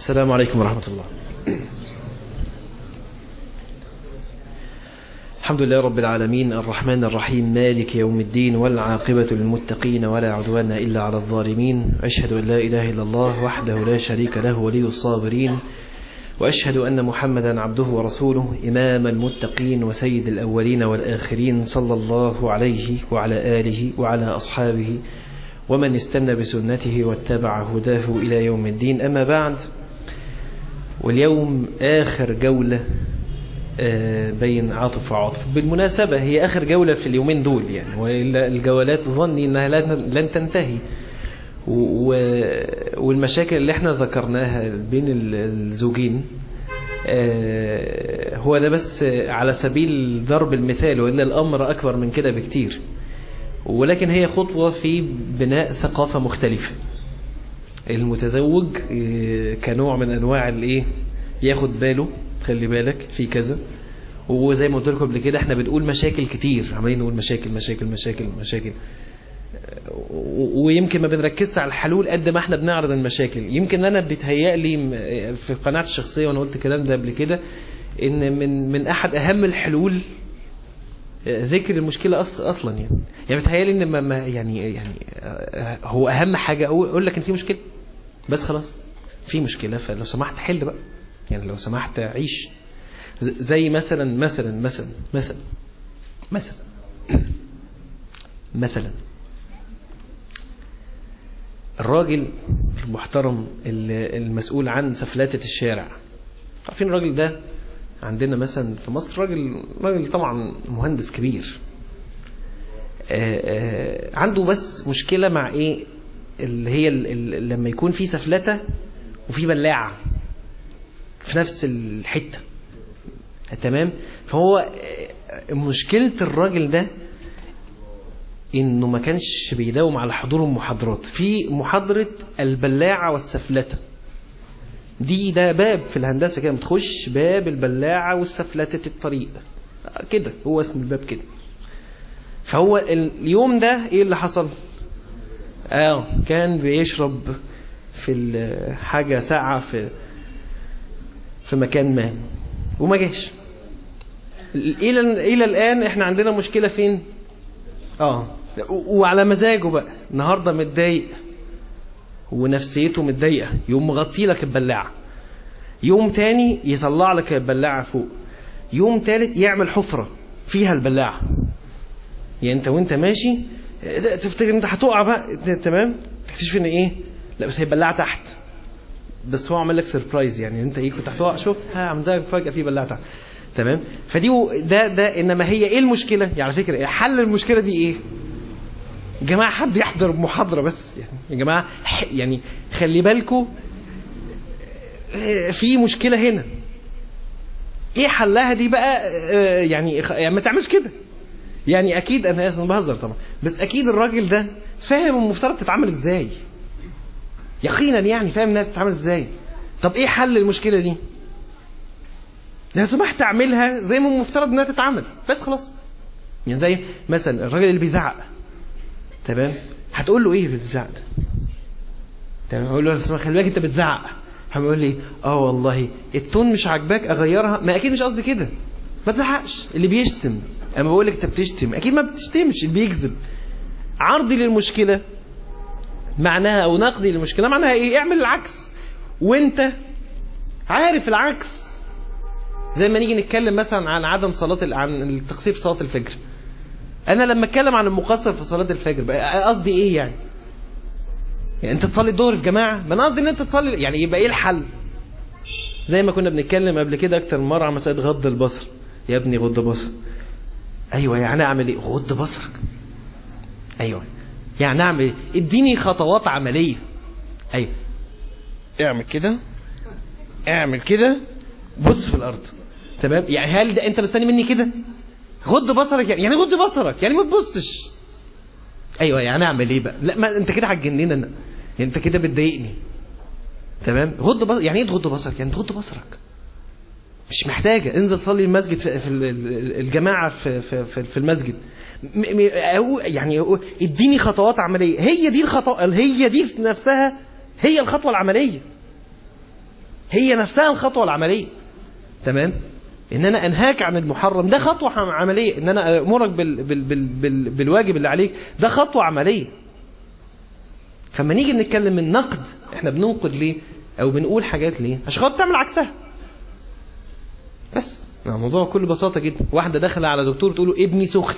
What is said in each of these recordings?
السلام عليكم ورحمة الله. الحمد لله رب العالمين الرحمن الرحيم مالك يوم الدين والعاقبة للمتقين ولا عدوان إلا على الظالمين. أشهد أن لا إله إلا الله وحده لا شريك له ولي الصابرين، وأشهد أن محمدا عبده ورسوله إمام المتقين وسيد الأولين والآخرين، صلى الله عليه وعلى آله وعلى أصحابه ومن استنى بسنته واتبع هداه إلى يوم الدين. أما بعد، واليوم آخر جولة بين عاطف وعاطف. بالمناسبة هي آخر جولة في اليومين دول يعني، وإلا الجولات ظني أنها لن تنتهي، والمشاكل اللي احنا ذكرناها بين الزوجين هو ده بس على سبيل ضرب المثال، وإلا الأمر أكبر من كده بكتير. ولكن هي خطوة في بناء ثقافة مختلفة. المتزوج كنوع من أنواع الإيه، ياخد باله، خلي بالك في كذا. وزي ما قلت لكم قبل كده، احنا بنقول مشاكل كتير، عمالين نقول مشاكل مشاكل مشاكل مشاكل، ويمكن ما بنركزش على الحلول قد ما احنا بنعرض المشاكل. يمكن انا بيتهيألي في قناعتي الشخصية، وانا قلت الكلام ده قبل كده، ان من احد اهم الحلول ذكر المشكلة اصلا يعني بيتهيألي ان ما يعني هو اهم حاجة اقول لك ان في مشكلة، بس خلاص في مشكلة، فلو سمحت حل بقى، يعني لو سمحت عيش. زي مثلا الراجل المحترم المسؤول عن سفلاتة الشارع. عارفين الراجل ده عندنا مثلا في مصر راجل طبعا مهندس كبير، عنده بس مشكلة مع ايه، اللي هي لما يكون في سفلتة وفي بلاعة في نفس الحتة، تمام. فهو مشكلة الراجل ده انه ما كانش بيداوم على حضور المحاضرات. في محاضرة البلاعة والسفلتة دي، ده باب في الهندسة كده، بتخش باب البلاعة والسفلتة الطريق كده، هو اسم الباب كده. فهو اليوم ده ايه اللي حصل؟ كان بيشرب في حاجة ساعة في مكان ما وما جاش. إلى الآن احنا عندنا مشكلة فين؟ وعلى مزاجه بقى النهاردة متضايق ونفسيته متضايقة، يوم مغطي لك البلاعة، يوم تاني يطلع لك البلاعة فوق، يوم تالت يعمل حفرة فيها البلاعة. يعني انت وانت ماشي تفتكر انت هتقع بقى، تمام، تكتشف ان ايه، لا بس هي البلاعة تحت، بس هو عمل لك سيربرايز، يعني انت ايه كنت هتقع، شوف عملها فجأة في بلاعة تحت، تمام. فدي ده انما هي ايه المشكلة؟ يعني على فكرة حل المشكلة دي ايه يا جماعة؟ حد يحضر محاضرة بس، يعني يا جماعة يعني خلي بالكم في مشكلة هنا، ايه حلها دي بقى؟ يعني ما تعملش كده. يعني اكيد انا اسف بهزر طبعا، بس اكيد الراجل ده فاهم المفترض تتعامل ازاي، يقينا يعني فاهم الناس تتعامل ازاي. طب ايه حل المشكلة دي؟ لو سمحت اعملها زي ما المفترض انها تتعامل، بس خلاص. يعني زي مثلا الراجل اللي بيزعق، تمام، هتقول له ايه بالزعق ده؟ تمام، هقول له خلي بالك انت بتزعق. هيقول لي والله التون مش عاجباك اغيرها. ما اكيد مش قصدي كده، ما تزعقش. اللي بيشتم، انا بقول لك انت بتشتم، اكيد ما بتشتمش. اللي بيكذب، عرضي للمشكله معناها او نقدي للمشكله معناها ايه؟ اعمل العكس وانت عارف العكس. زي ما نيجي نتكلم مثلا عن عدم عن التقصير في صلاه الفجر. انا لما اتكلم عن المقصر في صلاه الفجر بقى قصدي ايه؟ يعني انت تصلي الظهر في جماعه، ما انا قصدي ان انت تصلي، يعني يبقى ايه الحل؟ زي ما كنا بنتكلم قبل كده اكتر من مره عن مساله غض البصر. يا ابني غض بصر، ايوه يعني اعمل ايه؟ غض بصرك، ايوه يعني اعمل ايه؟ اديني خطوات عمليه. ايوه اعمل كده، اعمل كده، بص في الارض، تمام. يعني هل ده انت مستني مني كده؟ غض بصرك يعني غض بصرك، يعني ما تبصش. ايوه يعني اعمل ايه بقى؟ لا ما انت كده هتجنني انا، يعني انت كده بتضايقني، تمام. غض بصر يعني ايه تغض بصرك؟ يعني تغض بصرك، مش محتاجه انزل صلي المسجد في الجماعه في المسجد. يعني اديني خطوات عمليه. هي دي الخطوه، هي دي نفسها هي الخطوه العمليه. هي نفسها الخطوة العملية. تمام؟ ان انا انهاك عن المحرم ده خطوة عملية، ان انا امرك بالواجب اللي عليك ده خطوة عملية. فما نيجي نتكلم من نقد، احنا بننقد ليه او بنقول حاجات ليه؟ عشان خاطر تعمل عكسها. بس الموضوع بكل بساطة جدا. واحدة داخلة على دكتور تقول له ابني سخن،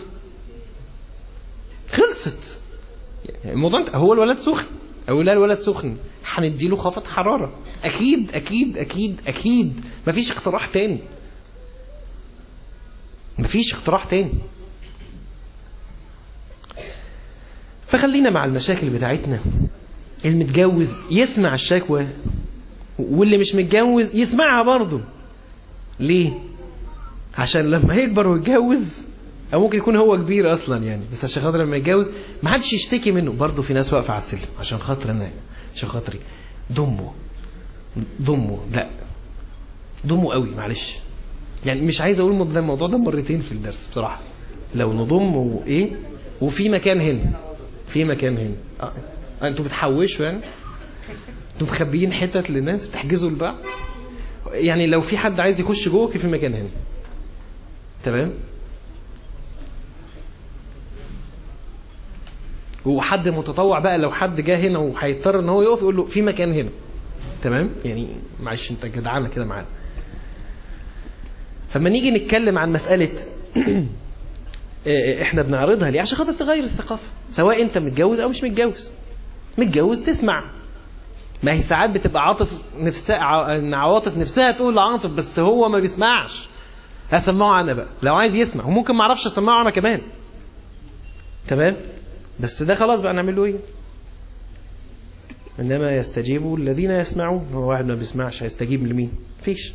خلصت. يعني الموضوع هو الولد سخن او لا الولد سخن، هنديله خفض حرارة. اكيد اكيد اكيد اكيد مفيش اقتراح تاني، مفيش اقتراح تاني. فخلينا مع المشاكل بتاعتنا. المتجوز يسمع الشكوى، واللي مش متجوز يسمعها برضه. ليه؟ عشان لما يكبر ويتجوز، او ممكن يكون هو كبير اصلا يعني، بس عشان خاطر لما يتجوز ما حدش يشتكي منه. برضه في ناس واقفه على السلم عشان خاطر انا، عشان خاطري ضمه لا ضمه قوي، معلش يعني مش عايز اقول الموضوع ده مرتين في الدرس بصراحه. لو نضم وايه وفي مكان هنا، في مكان هنا. انتوا بتحوشوا يعني، انتوا مخبيين حتت للناس تحجزوا لبعض يعني. لو في حد عايز يخش جوه في مكان هنا. تمام؟ وحد متطوع بقى لو حد جه هنا وهيضطر ان هو يقف يقول له في مكان هنا. تمام؟ يعني معلش انت جدعانه كده معانا. فما نيجي نتكلم عن مسألة احنا بنعرضها ليه؟ عشان خاطر تغير الثقافة. سواء انت متجوز او مش متجوز. متجوز تسمع، ما هي ساعات بتبقى عواطف نفسها تقول لعاطف بس هو ما بيسمعش. هسمعه انا بقى لو عايز يسمع، وممكن ما اعرفش اسمعه انا كمان. تمام؟ بس ده خلاص بقى نعمل له ايه؟ انما يستجيبوا الذين يسمعون. هو واحد ما بيسمعش هيستجيب لمين؟ فيش.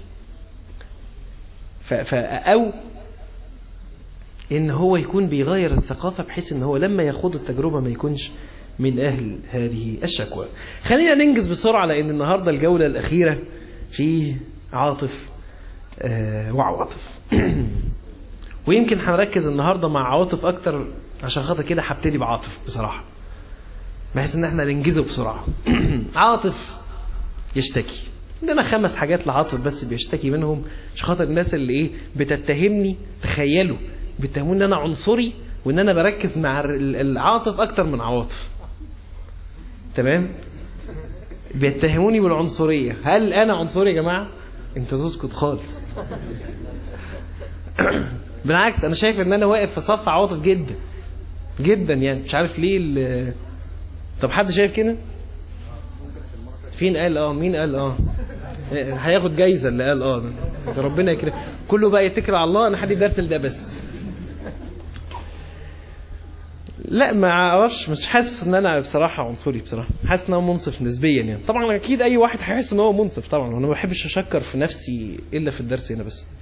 او ان هو يكون بيغير الثقافة بحيث ان هو لما يخوض التجربة ما يكونش من اهل هذه الشكوى. خلينا ننجز بسرعة لان النهاردة الجولة الاخيرة في عاطف وعواطف. ويمكن هنركز النهاردة مع عواطف اكتر، عشان خاطر كده هبتدي بعاطف بصراحة بحيث ان احنا ننجزه بسرعة. عاطف يشتكي. عندنا 5 حاجات لعاطف بس بيشتكي منهم، عشان خاطر الناس اللي ايه بتتهمني، تخيلوا بيتهموني ان انا عنصري وان انا بركز مع العاطف اكتر من عواطف. تمام؟ بيتهموني بالعنصرية. هل انا عنصري يا جماعة؟ انت تسكت خالص. بالعكس انا شايف ان انا واقف في صف عواطف جدا جدا يعني. مش عارف ليه طب حد شايف كده؟ فين قال مين قال هياخد جايزة اللي قال ده ربنا يكرم. كله بقى يتكل على الله. انا حد درس ده بس. لا ما اعرفش، مش حاسس ان انا بصراحة عنصري. بصراحة حاسس ان انا منصف نسبيا يعني. طبعا اكيد اي واحد هيحس ان هو منصف طبعا، وانا ما بحبش اشكر في نفسي الا في الدرس هنا بس.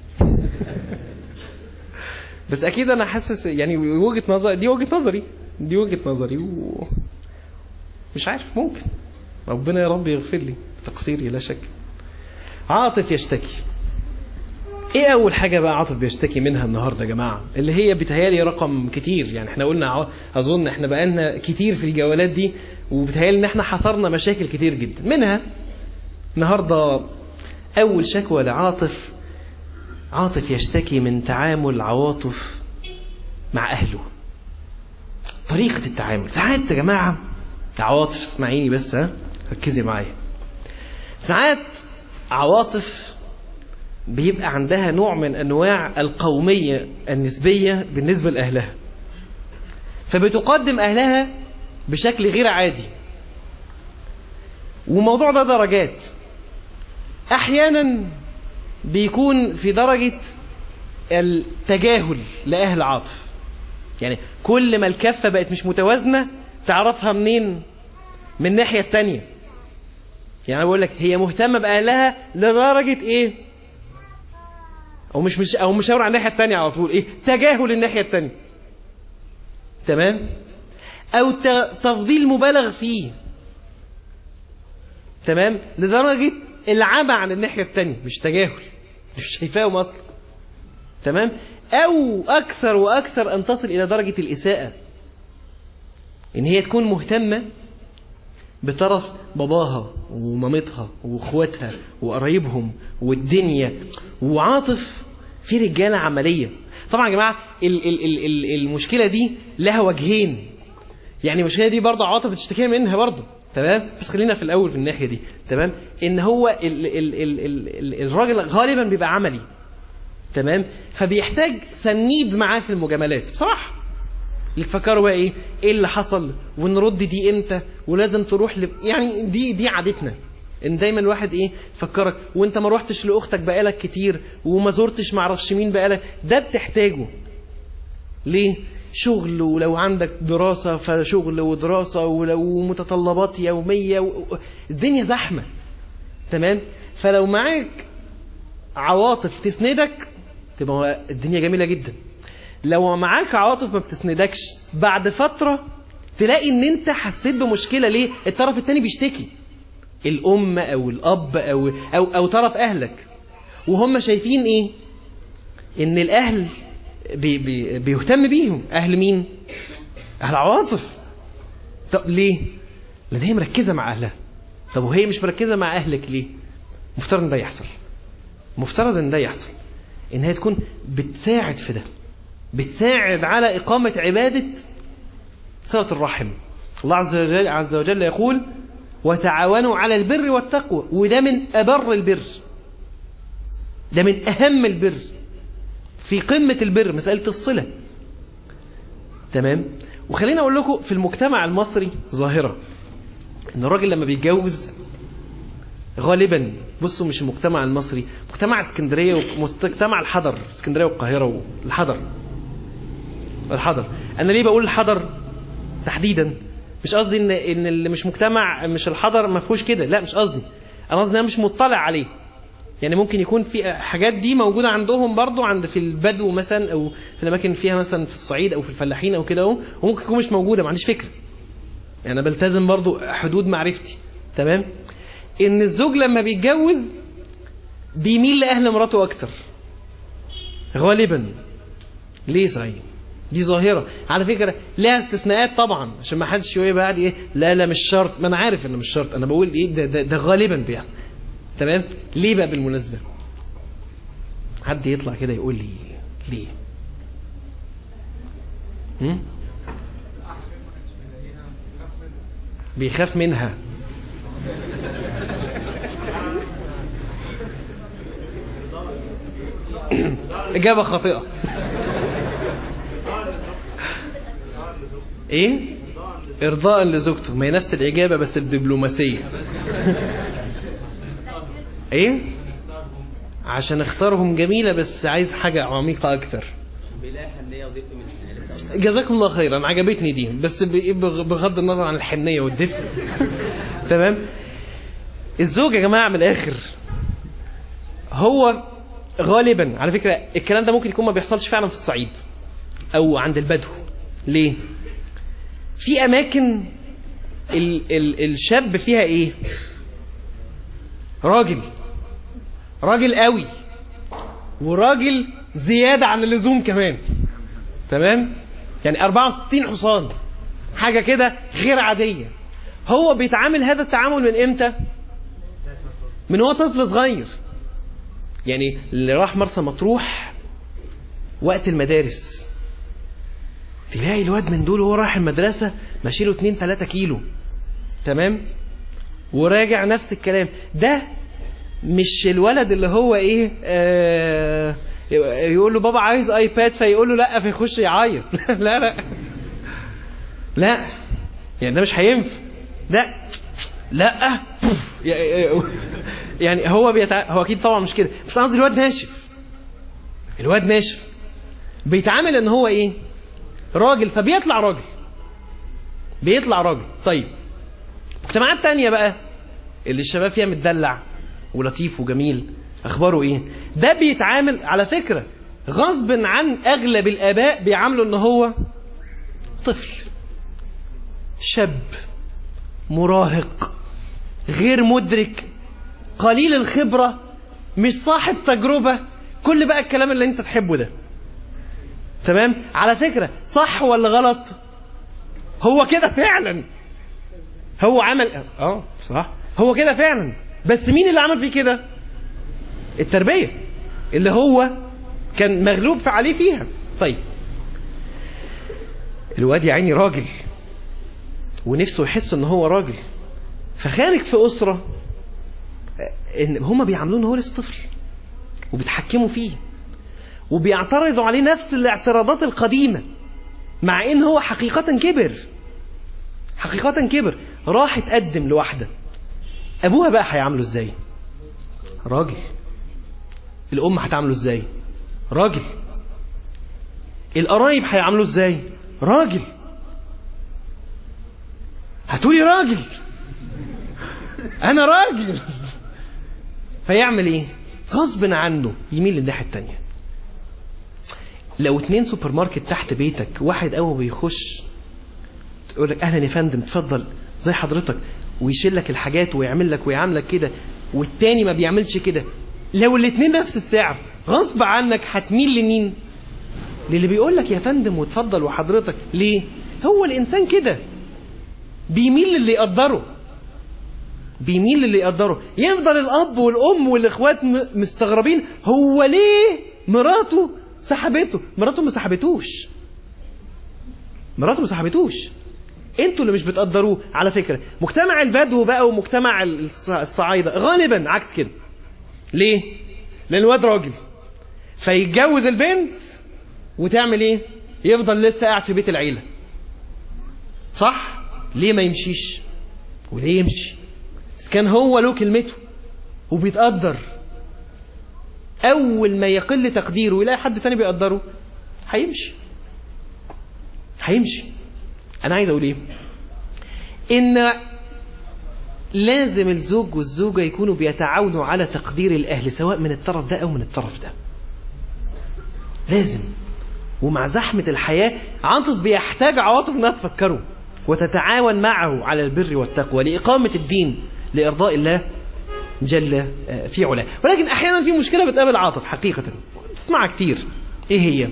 بس اكيد انا حاسس يعني وجهة نظر دي وجهة نظري مش عارف، ممكن ربنا يا رب يغفر لي تقصيري لا شك. عاطف يشتكي. ايه اول حاجة بقى عاطف بيشتكي منها النهاردة يا جماعة، اللي هي بتهيالي رقم كتير يعني. احنا قلنا اظن احنا بقالنا كتير في الجولات دي، وبتهيالي ان احنا حصرنا مشاكل كتير جدا منها. النهاردة اول شكوى لعاطف، عاطف يشتكي من تعامل عواطف مع اهله. طريقة التعامل. ساعات يا جماعة عواطف، اسمعيني بس ركزي معايا. ساعات عواطف بيبقى عندها نوع من انواع القومية النسبية بالنسبة لأهلها، فبتقدم أهلها بشكل غير عادي. وموضوع ده درجات. احيانا بيكون في درجة التجاهل لأهل عاطف. يعني كل ما الكفة بقت مش متوازنة تعرفها منين؟ من الناحية التانية. يعني بقول لك هي مهتمة بأهلها لدرجة ايه؟ او مش هقول على الناحية التانية على طول، ايه؟ تجاهل الناحية التانية. تمام؟ او تفضيل مبالغ فيه. تمام؟ لدرجة العمى عن الناحية التانية، مش تجاهل، مش شايفاهم اصلا. تمام؟ او اكثر واكثر ان تصل الى درجة الاساءة، ان هي تكون مهتمة بطرف باباها ومامتها واخواتها وقرايبهم والدنيا. وعاطف في رجالة عملية. طبعا يا جماعة المشكلة دي لها وجهين. يعني المشكلة دي برضه عاطف بتشتكي منها برضه، تمام؟ بس خلينا في الأول في الناحية دي، تمام؟ إن هو الراجل غالبا بيبقى عملي، تمام؟ فبيحتاج سنيد معاه في المجاملات بصراحة. يفكروا بقى ايه اللي حصل ونرد دي امتى ولازم تروح يعني دي عادتنا، ان دايما الواحد ايه فكرك وانت ما روحتش لاختك بقالك كتير وما زرتش معرفش مين بقالك. ده بتحتاجه ليه؟ شغل، ولو عندك دراسة فشغل ودراسة، ولو متطلبات يومية الدنيا زحمة، تمام؟ فلو معاك عواطف تسندك تبقى الدنيا جميلة جدا. لو معاك عواطف ما بتسندكش بعد فترة تلاقي ان انت حسيت بمشكلة. ليه؟ الطرف التاني بيشتكي، الام او الاب او طرف اهلك، وهم شايفين ايه؟ ان الاهل بيهتم بيهم. اهل مين؟ اهل عواطف. طب ليه؟ لان هي مركزة مع اهلها. طب وهي مش مركزة مع اهلك ليه؟ مفترض ان ده يحصل، مفترض ان ده يحصل، ان هي تكون بتساعد في ده، بتساعد على إقامة عبادة صلة الرحم. الله عز وجل يقول وتعاونوا على البر والتقوى، وده من أبر البر، ده من أهم البر، في قمة البر مسألة الصلة، تمام؟ وخلينا أقول لكم في المجتمع المصري ظاهرة إن الراجل لما بيتجوز غالبا، بصوا مش المجتمع المصري، مجتمع اسكندرية ومجتمع الحضر، اسكندرية والقاهرة والحضر. أنا ليه بقول الحضر تحديدا؟ مش قصدي إن اللي مش مجتمع مش الحضر ما فيهوش كده، لا مش قصدي. أنا قصدي أنا مش مطلع عليه. يعني ممكن يكون في حاجات دي موجودة عندهم برضو عند في البدو مثلا، أو في الأماكن فيها مثلا في الصعيد أو في الفلاحين أو كده، وممكن تكون مش موجودة، ما عنديش فكرة. يعني أنا بلتزم برضو حدود معرفتي، تمام؟ إن الزوج لما بيتجوز بيميل لأهل مراته أكتر غالبا. ليه صحيح؟ دي ظاهرة على فكرة، لها استثناءات طبعا، عشان ما حدش شوية بعد ايه لا مش شرط. ما انا عارف انه مش شرط، انا بقول ايه ده غالبا بيحصل، تمام؟ ليه بقى بالمناسبة؟ حد يطلع كده يقول لي ليه؟ بيخاف منها. إجابة خاطئة. ايه؟ ارضاء لزوجته. ما هي نفس الاجابه بس الدبلوماسيه. ايه؟ عشان اختارهم جميله، بس عايز حاجه عميقه اكتر. جزاكم الله خيرا، عجبتني دي، بس بغض النظر عن الحنيه والدفء. تمام؟ الزوج يا جماعه من الاخر هو غالبا، على فكره الكلام ده ممكن يكون ما بيحصلش فعلا في الصعيد او عند البدو. ليه؟ في اماكن الشاب فيها ايه؟ راجل قوي، وراجل زيادة عن اللزوم كمان، تمام؟ يعني 64 حصان، حاجة كده غير عادية. هو بيتعامل هذا التعامل من امتى؟ من هو طفل صغير. يعني اللي راح مرسى مطروح وقت المدارس تلاقي الواد من دول وهو رايح المدرسة ماشيله 2-3 كيلو، تمام؟ وراجع نفس الكلام. ده مش الولد اللي هو ايه يقول له بابا عايز ايباد فيقول له لا فيخش يعيط. لا يعني ده مش هينفع. ده لا يعني هو اكيد طبعا مش كده، بس قصدي الواد ناشف بيتعامل ان هو ايه؟ راجل، فبيطلع راجل. طيب مجتمعات تانية بقى اللي الشباب فيها متدلع ولطيف وجميل، اخباره ايه؟ ده بيتعامل على فكرة غصب عن اغلب الاباء، بيعاملوا ان هو طفل، شاب، مراهق، غير مدرك، قليل الخبرة، مش صاحب تجربة، كل بقى الكلام اللي انت تحبه ده، تمام؟ على فكرة صح ولا غلط؟ هو كده فعلا، هو عمل صح، هو كده فعلا، بس مين اللي عمل فيه كده؟ التربية اللي هو كان مغلوب عليه فيها. طيب الواد يا عيني راجل ونفسه يحس ان هو راجل، فخارج في أسرة ان هما بيعاملوه ان هو لسه طفل وبيتحكموا فيه وبيعترضوا عليه نفس الاعتراضات القديمة، مع ان هو حقيقة كبر. راح اتقدم لواحدة، ابوها بقى هيعامله ازاي؟ راجل. الام هتعامله ازاي؟ راجل. القرايب هيعاملوه ازاي؟ راجل. هتقولي راجل، انا راجل. فيعمل ايه؟ غصب عنه يميل للناحية التانية. لو 2 سوبر ماركت تحت بيتك، واحد اول بيخش تقول لك اهلا يا فندم اتفضل زي حضرتك، ويشيل لك الحاجات ويعمل لك ويعملك كده، والتاني ما بيعملش كده، لو الاثنين نفس السعر غصب عنك هتميل لمين؟ للي بيقول لك يا فندم واتفضل وحضرتك. ليه؟ هو الانسان كده بيميل للي يقدره. يفضل الاب والام والاخوات مستغربين هو ليه مراته سحبته. مراته ما سحبتوش، انتوا اللي مش بتقدروه. على فكرة مجتمع البدو بقى ومجتمع الصعايدة غالبا عكس كده. ليه؟ لان الواد راجل فيتجوز البنت وتعمل ايه؟ يفضل لسه قاعد في بيت العيلة. صح؟ ليه ما يمشيش؟ وليه يمشي؟ كان هو له كلمته وبيتقدر. اول ما يقل تقديره ويلاقي حد تاني بيقدره هيمشي. انا عايز اقول ايه؟ ان لازم الزوج والزوجة يكونوا بيتعاونوا على تقدير الاهل، سواء من الطرف ده او من الطرف ده. لازم. ومع زحمة الحياة عاطف بيحتاج عواطف انها تفكره وتتعاون معه على البر والتقوى لإقامة الدين لإرضاء الله جل في علاه. ولكن أحيانا في مشكلة بتقابل عاطف حقيقة تسمعها كتير. إيه هي؟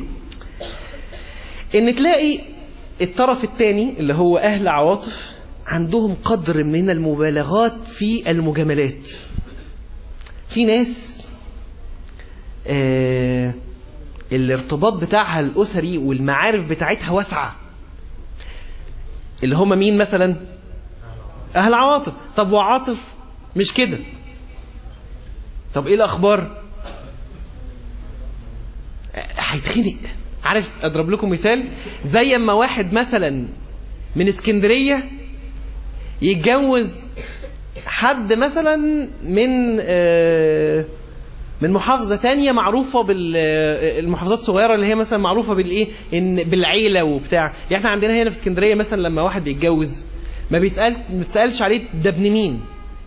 إن تلاقي الطرف الثاني اللي هو أهل عواطف عندهم قدر من المبالغات في المجاملات. في ناس الارتباط بتاعها الأسري والمعارف بتاعتها واسعة، اللي هم مين مثلا؟ أهل عواطف. طب وعاطف مش كده، طب إيه الأخبار؟ هيتخنق. عارف أضرب لكم مثال؟ زي اما واحد مثلا من اسكندرية يتجوز حد مثلا من محافظة تانية معروفة بالمحافظات الصغيرة اللي هي مثلا معروفة بالإيه؟ إن بالعيلة وبتاع. يعني احنا عندنا هنا في اسكندرية مثلا لما واحد يتجوز ما بيتسألش عليه ده ابن مين.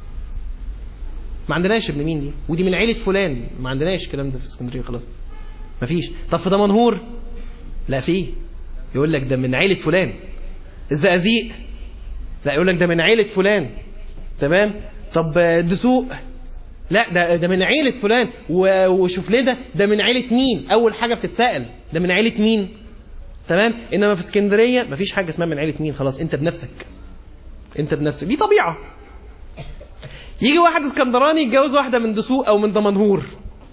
ما عندناش ابن مين دي، ودي من عيلة فلان. ما عندناش الكلام ده في اسكندرية خلاص، ما فيش. طب في دمنهور لا فيه، يقول لك ده من عيلة فلان. الزقازيق لا يقول لك ده من عيلة فلان. تمام. طب دسوق لا ده من عيلة فلان. وشوف ليه ده من عيلة مين. أول حاجة بتتسأل ده من عيلة مين. تمام. إنما في اسكندرية مفيش حاجة اسمها من عيلة مين. خلاص أنت بنفسك، دي طبيعة. يجي واحد اسكندراني يتجوز واحدة من دسوق أو من دمنهور،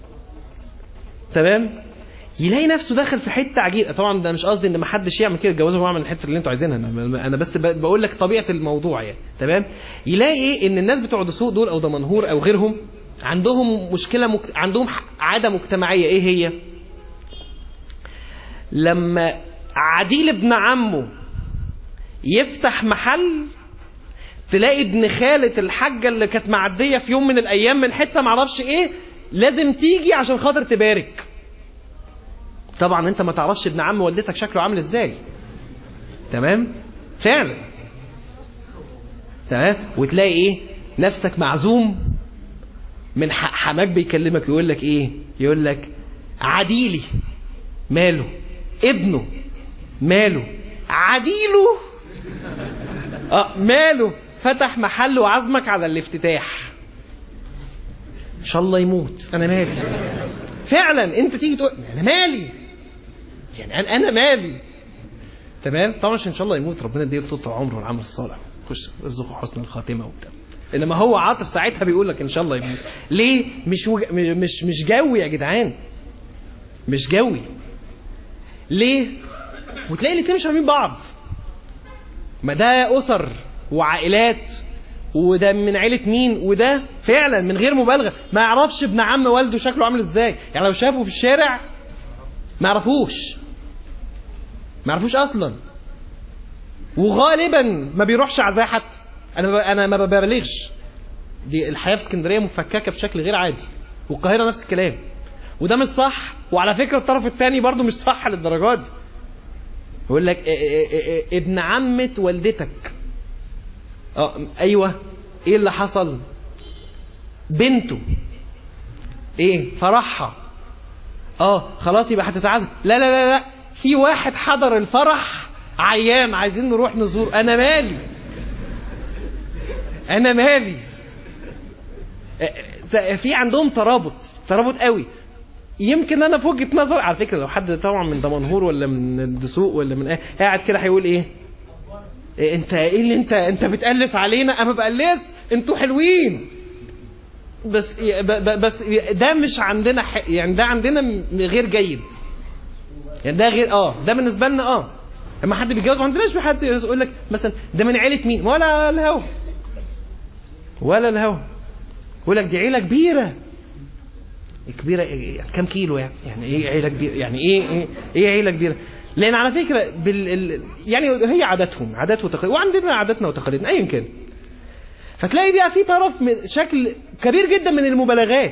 تمام، يلاقي نفسه داخل في حتة عجيبة. طبعا ده مش قصدي ان ما حدش يعمل كده، يتجوزوا واعمل الحتة اللي انتوا عايزينها، انا بس بقول لك طبيعة الموضوع يعني. تمام. يلاقي ايه؟ ان الناس بتوع دسوق دول او دمنهور او غيرهم عندهم مشكلة عندهم عادة مجتمعية. ايه هي؟ لما عديل ابن عمه يفتح محل، تلاقي ابن خالة الحاجة اللي كانت معدية في يوم من الايام من حتة معرفش ايه لازم تيجي عشان خاطر تبارك. طبعا انت ما تعرفش ابن عم والدتك شكله عامل ازاي. تمام. فعلا. تمام. وتلاقي ايه؟ نفسك معزوم من حماك بيكلمك يقول لك ايه؟ يقول لك عديلي ماله، ابنه ماله، عديله ماله، فتح محل وعزمك على الافتتاح. ان شاء الله يموت، انا مالي. فعلا انت تيجي تقول انا مالي، يعني انا مالي. تمام. طبعا ان شاء الله يموت، ربنا يديه طول العمر والعمل الصالح، خش ارزقه حسن الخاتمه وبتاع. انما هو عاطف ساعتها بيقول لك ان شاء الله يموت. ليه؟ مش جوي يا جدعان، مش جوي. ليه؟ وتلاقي الاثنين مش فاهمين بعض. ما ده اسر وعائلات، وده من عيلة مين، وده فعلا من غير مبالغة ما يعرفش ابن عم والده شكله عامل ازاي. يعني لو شافه في الشارع ما يعرفوش اصلا، وغالبا ما بيروحش عزاه حتى. انا ما ببالغش، دي الحياة في اسكندرية مفككة بشكل غير عادي، والقاهرة نفس الكلام، وده مش صح. وعلى فكرة الطرف الثاني برضو مش صح للدرجات دي. يقول لك ابن عمة والدتك، ايوه، ايه اللي حصل؟ بنته ايه فرحها، خلاص يبقى هتتعزل. لا لا لا لا، في واحد حضر الفرح عيان عايزين نروح نزور. انا مالي. في عندهم ترابط قوي. يمكن انا في وجهة نظر على فكرة، لو حد طبعا من دمنهور ولا من الدسوق ولا من قاعد كده هيقول ايه انت ايه اللي انت بتألف علينا؟ انا بألف، انتوا حلوين بس ده مش عندنا يعني ده عندنا غير جيد. يعني ده غير ده بالنسبه لنا اما حد بيتجوز ما عندناش حد يقول لك مثلا ده من عيله مين، ولا الهوا يقول لك دي عيله كبيره كام كيلو يعني ايه عيله كبيره؟ يعني ايه عيله كبيره؟ لان على فكره يعني هي عادات وتقاليد، وعندنا عاداتنا وتقاليدنا ايا كان. فتلاقي بقى في طرف من شكل كبير جدا من المبالغات،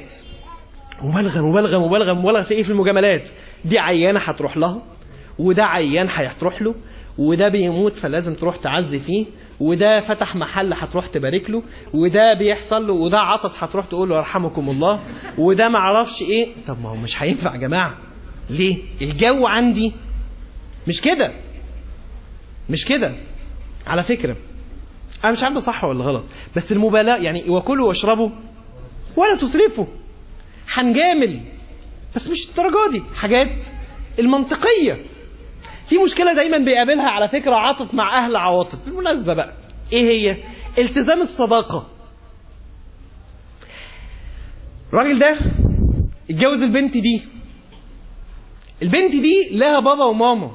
مبالغه في ايه؟ في المجاملات. دي عيانه هتروح لها، وده عيان هتروح له، وده بيموت فلازم تروح تعزي فيه، وده فتح محل هتروح تبارك له، وده بيحصل له، وده عطس هتروح تقول له يرحمكم الله، وده ما اعرفش ايه. طب ما هو مش هينفع يا جماعه. ليه؟ الجو عندي مش كده على فكره. انا مش عارف ده صح ولا غلط، بس المبالغه يعني وكلوا واشربوا ولا تسرفوا. هنجامل بس مش الدرجه دي، حاجات المنطقيه. في مشكله دايما بيقابلها على فكره عاطف مع اهل عواطف بالمناسبه بقى، ايه هي؟ التزام الصداقه. الراجل ده اتجوز البنت دي لها بابا وماما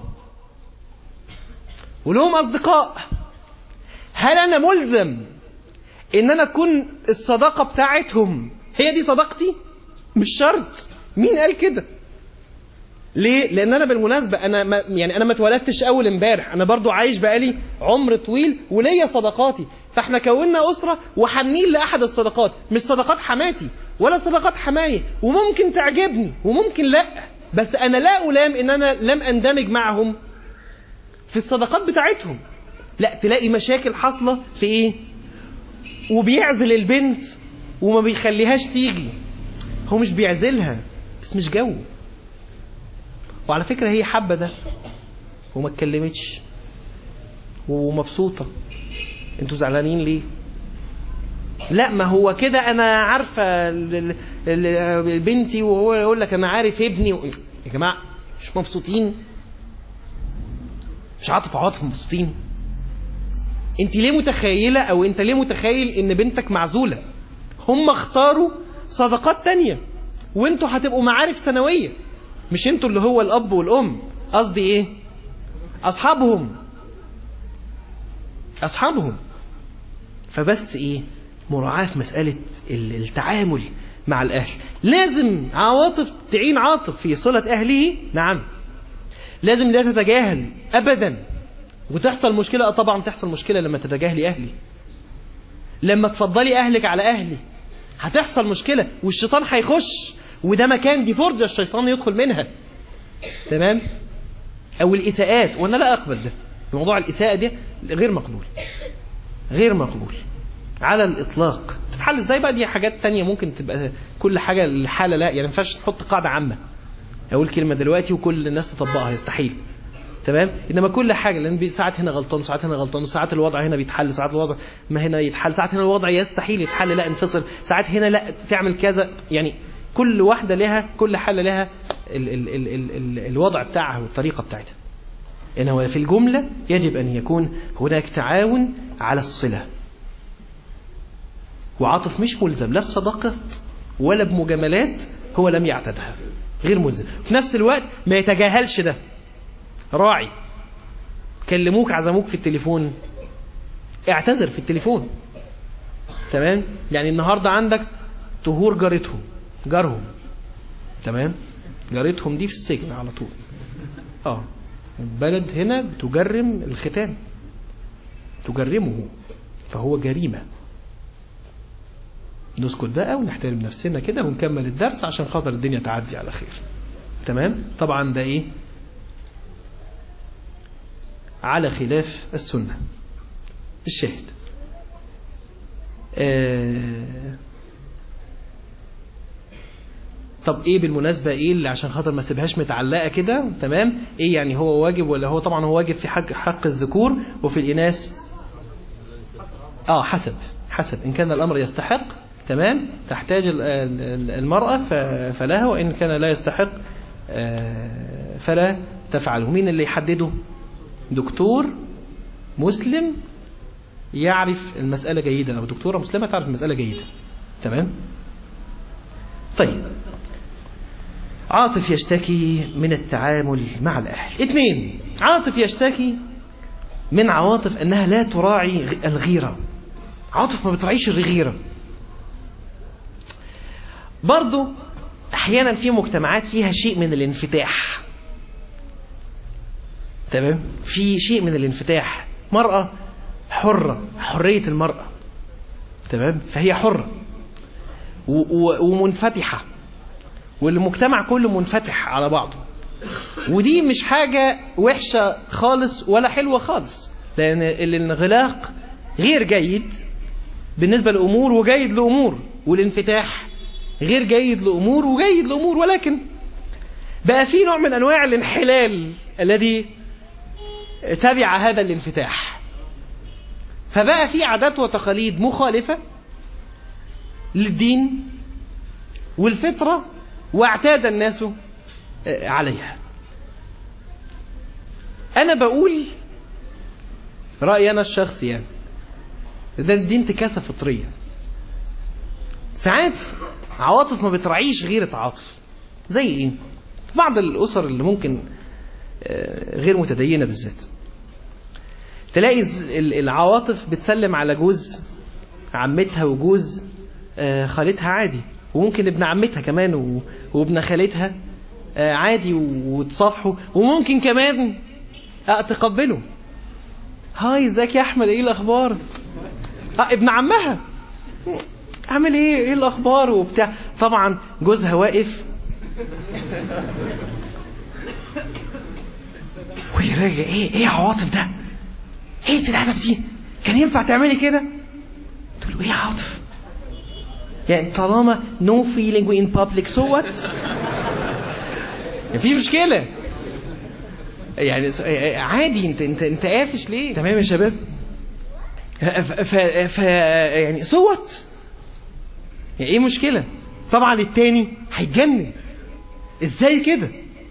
ولهم اصدقاء. هل انا ملزم ان انا اكون الصداقه بتاعتهم هي دي صداقتي؟ مش شرط. مين قال كده؟ ليه؟ لان انا بالمناسبه انا ما اتولدتش اول امبارح، انا برضو عايش بقالي عمر طويل وليا صداقاتي. فاحنا كوننا اسره وحنين لاحد الصداقات، مش صداقات حماتي ولا صداقات حماية، وممكن تعجبني وممكن لا، بس انا لا الام ان انا لم اندمج معهم في الصداقات بتاعتهم. لا، تلاقي مشاكل حاصله في ايه؟ وبيعزل البنت وما بيخليهاش تيجي. هو مش بيعزلها بس مش جو. وعلى فكرة هي حابة ده وما اتكلمتش ومبسوطة. انتوا زعلانين ليه؟ لا، ما هو كده انا عارفة بنتي وهو يقول لك انا عارف ابني يا جماعة مش مبسوطين؟ مش عاطف مبسوطين؟ انت ليه متخيلة او انت ليه متخيل ان بنتك معزولة؟ هم اختاروا صداقات تانية وانتوا هتبقوا معارف ثانوية، مش انتوا اللي هو الاب والام، قصدي ايه؟ اصحابهم. فبس ايه؟ مراعاة في مسألة التعامل مع الاهل. لازم عواطف تعين عاطف في صلة اهله، نعم. لازم لا تتجاهل ابدا وتحصل مشكلة. طبعا تحصل مشكلة لما تتجاهلي اهلي، لما تفضلي اهلك على اهلي هتحصل مشكلة، والشيطان هيخش، وده مكان دي فرجة الشيطان يدخل منها. تمام؟ او الاساءات، وانا لا اقبل ده. موضوع الاساءة دي غير مقبول على الاطلاق. تتحل ازاي بقى؟ دي حاجات تانية ممكن تبقى كل حاجة الحالة، لا يعني ما ينفعش تحط قاعدة عامة اقول كلمة دلوقتي وكل الناس تطبقها، يستحيل. تمام؟ انما كل حاجة، لان ساعات هنا غلطان ساعات هنا غلطان، وساعات الوضع هنا بيتحل ساعات الوضع ما هنا يتحل، ساعات هنا الوضع يستحيل يتحل لا انفصل، ساعات هنا لا تعمل كذا. يعني كل واحدة لها، كل حالة لها الوضع بتاعها والطريقة بتاعتها. إنه في الجملة يجب أن يكون هناك تعاون على الصلة. وعاطف مش ملزم لا بصداقة ولا بمجاملات، هو لم يعتدها، غير ملزم. في نفس الوقت ما يتجاهلش ده، راعي. كلموك عزموك في التليفون، اعتذر في التليفون. تمام؟ يعني النهاردة عندك طهور جارهم، تمام؟ جارتهم دي في السجن على طول. البلد هنا بتجرم الختان، تجرمه، فهو جريمة. نسكت بقى ونحترم نفسنا كده ونكمل الدرس عشان خاطر الدنيا تعدي على خير. تمام؟ طبعا ده ايه؟ على خلاف السنة. الشاهد طب ايه بالمناسبة ايه اللي عشان خاطر ما سيبهاش متعلقة كده؟ تمام؟ ايه يعني هو واجب ولا هو؟ طبعا هو واجب في حق الذكور، وفي الإناث حسب إن كان الأمر يستحق، تمام، تحتاج المرأة فلها، وإن كان لا يستحق فلا تفعله. مين اللي يحدده؟ دكتور مسلم يعرف المسألة جيدا، أو دكتورة مسلمة تعرف المسألة جيدا. تمام؟ طيب، عاطف يشتكي من التعامل مع الأهل. 2، عاطف يشتكي من عواطف أنها لا تراعي الغيرة. عاطف ما بتراعيش الغيرة. برضو أحيانا في مجتمعات فيها شيء من الانفتاح، تمام، في شيء من الانفتاح. مرأة حرة، حرية المرأة، تمام، فهي حرة ومنفتحة، والمجتمع كله منفتح على بعضه. ودي مش حاجة وحشة خالص ولا حلوة خالص، لأن الانغلاق غير جيد بالنسبة لأمور وجيد لأمور، والانفتاح غير جيد لأمور وجيد لأمور. ولكن بقى في نوع من أنواع الانحلال الذي تبع هذا الانفتاح، فبقى في عادات وتقاليد مخالفة للدين والفطرة واعتاد الناس عليها. أنا بقول رأيي أنا الشخصي، يعني ده الدين انتكاسة فطرية. ساعات عواطف ما بتراعيش غيرة عاطف. زي ايه؟ بعض الأسر اللي ممكن غير متدينة بالذات، تلاقي العواطف بتسلم على جوز عمتها وجوز خالتها عادي، وممكن ابن عمتها كمان وابن خالتها عادي وتصافحوا، وممكن كمان تقبله. هاي ازيك يا احمد، ايه الاخبار؟ ابن عمها عامل ايه الاخبار وبتاع. طبعا جوزها واقف ويراجع ايه عواطف ده؟ ايه الهدف دي؟ كان ينفع تعملي كده؟ تقول له ايه يا عاطف؟ يعني طالما no feeling in public so what؟ مفيش مشكلة، يعني عادي. انت قافش ليه؟ تمام يا شباب. يعني so what؟ يعني ايه مشكلة؟ طبعا التاني هيتجنن، ازاي كده؟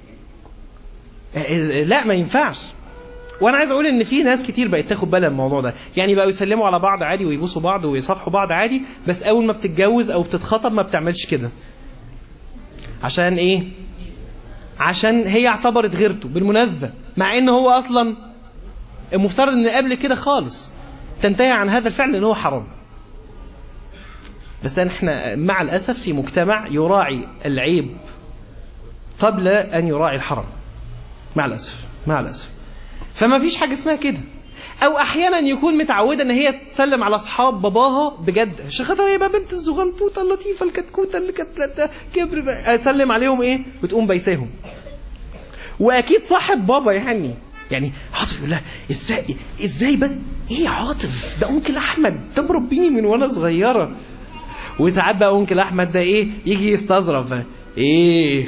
لا ما ينفعش. وانا عايز اقول ان في ناس كتير بقت تاخد بالها من الموضوع ده، يعني بقوا يسلموا على بعض عادي ويبوسوا بعض ويصافحوا بعض عادي، بس اول ما بتتجوز او بتتخطب ما بتعملش كده. عشان ايه؟ عشان هي اعتبرت غيرته بالمناسبة، مع ان هو اصلا المفترض ان قبل كده خالص تنتهي عن هذا الفعل ان هو حرام. بس احنا مع الاسف في مجتمع يراعي العيب قبل ان يراعي الحرام، مع الاسف. فما فيش حاجة اسمها كده. او احيانا يكون متعودة ان هي تسلم على اصحاب باباها بجد، عشان خاطر هي بقى بنت الزغنطوطة اللطيفة الكتكوتة اللي كانت كبر، اسلم عليهم ايه وتقوم بيساهم. واكيد صاحب بابا يعني عاطف يقول لها ازاي بس ايه يا عاطف، ده انكل احمد ده مربيني من وانا صغيرة. وساعات بقى انكل احمد ده ايه يجي يستظرف ايه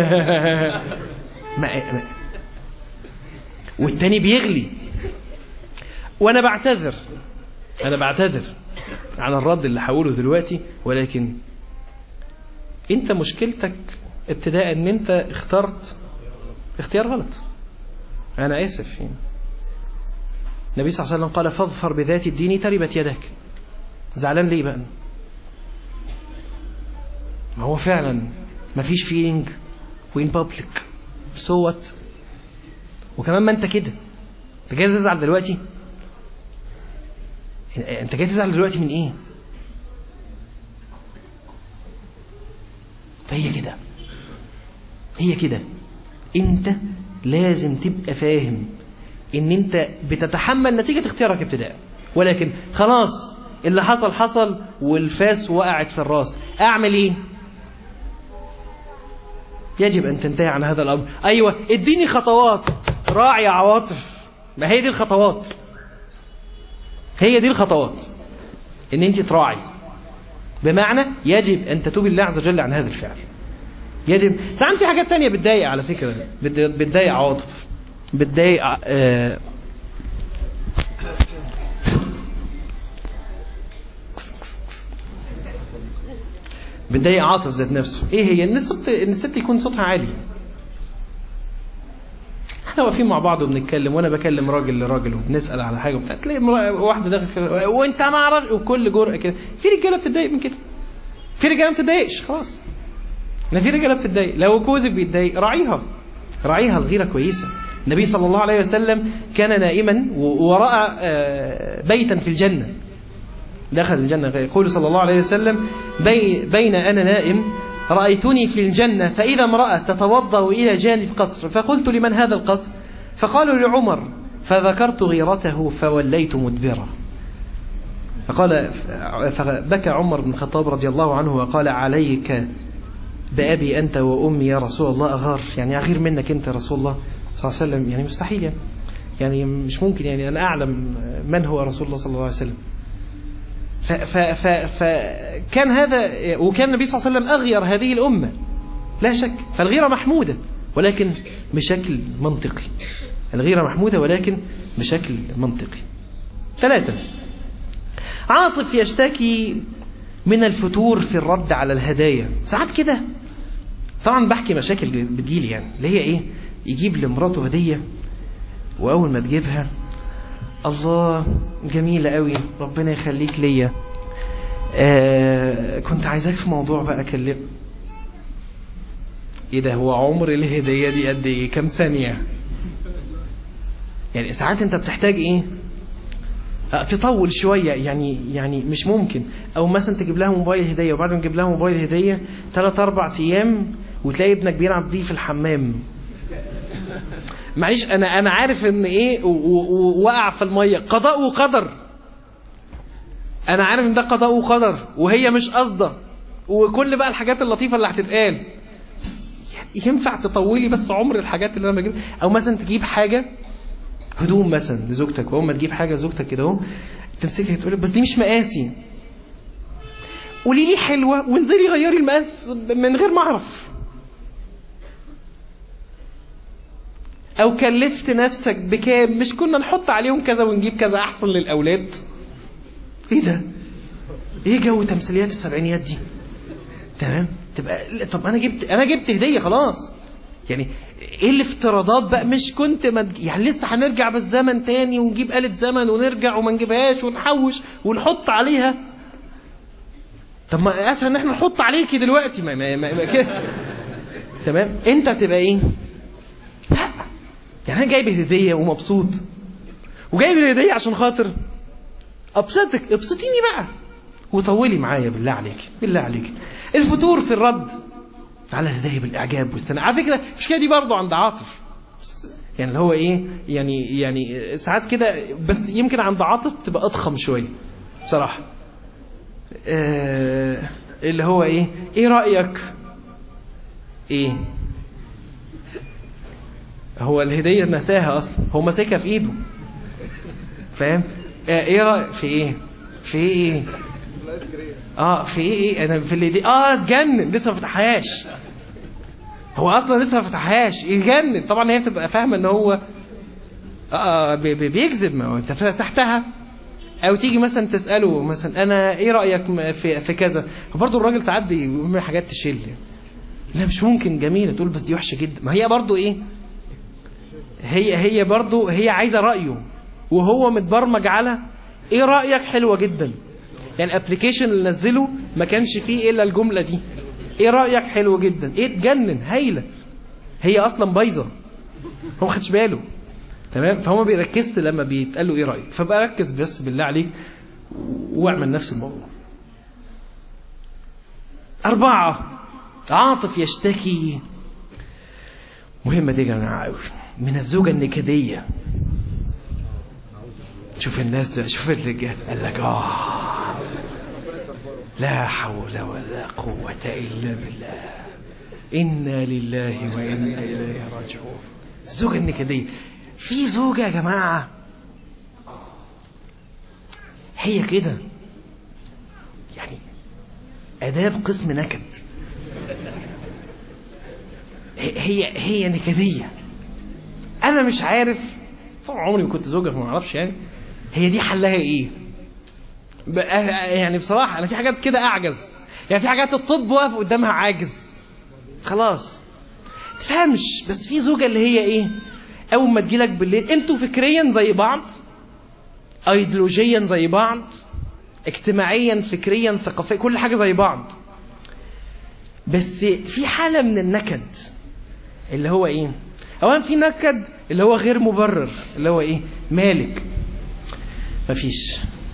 ما والتاني بيغلي. وانا بعتذر عن الرد اللي هقوله دلوقتي، ولكن انت مشكلتك ابتداء ان انت اخترت اختيار غلط. انا اسف يعني. النبي صلى الله عليه وسلم قال فاظفر بذات الدين تربت يدك. زعلان ليه بقى؟ ما هو فعلا مفيش فيلينج وين بابليك صوت. وكمان ما انت كده، انت جاي تزعل دلوقتي؟ انت جاي تزعل دلوقتي من ايه؟ هي كده انت لازم تبقى فاهم ان انت بتتحمل نتيجة اختيارك ابتداء، ولكن خلاص اللي حصل حصل والفاس وقعت في الراس. اعمل ايه؟ يجب ان تنتهي عن هذا الامر. ايوه اديني خطوات، راعي عواطف. ما هي دي الخطوات، هي دي الخطوات، ان انت تراعي. بمعنى يجب ان تتوبي الله عز وجل عن هذا الفعل. يجب. ساعات في حاجات تانية بتضايق على فكرة، بتضايق عواطف، بتضايق بتضايق عاطف ذات نفسه. ايه هي؟ ان الست يكون صوتها عالي. احنا واقفين مع بعض وبنتكلم، وانا بكلم راجل لراجل وبنسال على حاجه، تلاقي واحده داخل وانت مع راجل وكل جرأه كده. في رجاله بتتضايق من كده، في رجاله ما بتتضايقش خلاص. انا في رجاله بتتضايق. لو جوزك بيتضايق راعيها. الغيره كويسه. النبي صلى الله عليه وسلم كان نائما وراى بيتا في الجنه، دخل الجنه. يقول صلى الله عليه وسلم: بين انا نائم رأيتني في الجنة فإذا امرأة تتوضأ إلى جانب قصر، فقلت: لمن هذا القصر؟ فقالوا: لعمر. فذكرت غيرته فوليت مدبرا. فبكى عمر بن الخطاب رضي الله عنه وقال: عليك بأبي أنت وأمي يا رسول الله، أغار. يعني أغير منك أنت يا رسول الله صلى الله عليه وسلم؟ يعني مستحيل، يعني مش ممكن. يعني أنا أعلم من هو رسول الله صلى الله عليه وسلم. فكان هذا، وكان النبي صلى الله عليه وسلم أغير هذه الأمة لا شك. فالغيرة محمودة ولكن بشكل منطقي. الغيرة محمودة ولكن بشكل منطقي. 3. عاطف يشتكي من الفتور في الرد على الهدايا. ساعات كده طبعا بحكي مشاكل بتجيلي، يعني اللي هي ايه؟ يجيب لمراته هدية وأول ما تجيبها: الله جميلة قوي، ربنا يخليك ليا، كنت عايزاك في موضوع بقى أكلم. ايه ده؟ هو عمر الهدية دي قد ايه؟ كم ثانية؟ يعني ساعات انت بتحتاج ايه؟ تطول شوية، يعني مش ممكن. او مثلا تجيب لها موبايل هدية، وبعد ما تجيب لها موبايل هدية 3-4 ايام وتلاقي ابنك بيلعب بيه في الحمام. معلش انا عارف ان ايه وقع في المية، قضاء وقدر. انا عارف ان ده قضاء وقدر وهي مش قصده، وكل بقى الحاجات اللطيفة اللي هتتقال. ينفع تطولي بس عمر الحاجات اللي انا بجيبها؟ او مثلا تجيب حاجة هدوم مثلا لزوجتك، واول ما تجيب حاجة لزوجتك كده اهو تمسكها تقول بس دي مش مقاسي، قولي لي حلوة وانزلي غيري المقاس من غير ما اعرف. او كلفت نفسك بكام؟ مش كنا نحط عليهم كذا ونجيب كذا احسن للاولاد؟ ايه ده؟ ايه جو تمثيليات السبعينيات دي؟ تمام. تبقى طب انا جبت هدية خلاص. يعني ايه الافتراضات بقى؟ مش كنت يعني لسه هنرجع بالزمن تاني ونجيب آلة زمن ونرجع وما نجيبهاش ونحوش ونحط عليها؟ طب ما اسهل ان احنا نحط عليكي دلوقتي ما كده. تمام. انت تبقى ايه؟ لا، يعني انا جايب هدية ومبسوط، وجايب الهدية عشان خاطر ابسطك، ابسطيني بقى وطولي معايا بالله عليك، بالله عليك. الفتور في الرد على الهدايا بالاعجاب والثناء، على فكره مش كده، دي برضه عند عاطف. يعني اللي هو ايه؟ يعني ساعات كده، بس يمكن عند عاطف تبقى اضخم شويه بصراحه. اللي هو ايه رايك؟ ايه هو الهديه نساها اصلا، هو ماسكها في ايده، فاهم؟ ايه رايك في ايه؟ في ايه؟ في ايه؟ انا في اللي دي اتجنن لسه ما فتحهاش. هو اصلا لسه ما فتحهاش، يجنن. طبعا هي بتبقى فاهمه ان هو بيكذب، ما هو انت فتحتها. او تيجي مثلا تساله مثلا: انا ايه رايك في كذا؟ فبرضه الراجل ساعات بيعمل حاجات تشيل. لا مش ممكن جميله، تقول بس دي وحشه جدا. ما هي برضه ايه؟ هي برضه هي عايزه رايه، وهو متبرمج على ايه رايك حلوه جدا. يعني الابلكيشن اللي نزله ما كانش فيه الا الجمله دي: ايه رأيك؟ حلو جدا. ايه تجنن، هايلة. هي اصلا بايظة، هو ما خدش باله. تمام. فهو ما بيركزش لما بيتقال له ايه رأيك. فبقى ركز بس بالله عليك واعمل نفس الموضوع. 4 عاطف يشتكي. مهمة دي يا جماعة قوي، من الزوجة النكدية. شوف الناس، شوف الرجال، قال لك لا حول ولا قوة إلا بالله، إنا لله وإنا إليه راجعون. الزوجة النكدية. في زوجة يا جماعة هي كده، يعني آداب قسم نكد. هي نكدية. أنا مش عارف، طبعا عمري ما كنت زوجة فما أعرفش يعني هي دي حلها إيه. يعني بصراحة أنا في حاجات كده أعجز، يعني في حاجات الطب واقف قدامها عاجز خلاص تفهمش. بس في زوجة اللي هي إيه، أول ما تجيلك بالليل أنتوا فكريا زي بعض، أيديولوجيا زي بعض، اجتماعيا فكريا ثقافيا، كل حاجة زي بعض، بس في حالة من النكد اللي هو إيه. أولا في نكد اللي هو غير مبرر، اللي هو إيه، مالك مفيش،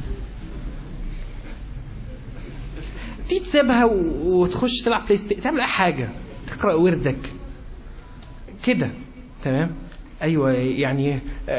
تيجي تسيبها وتخش تلعب تعمل اي حاجه، تقرا وردك كده. تمام. ايوه يعني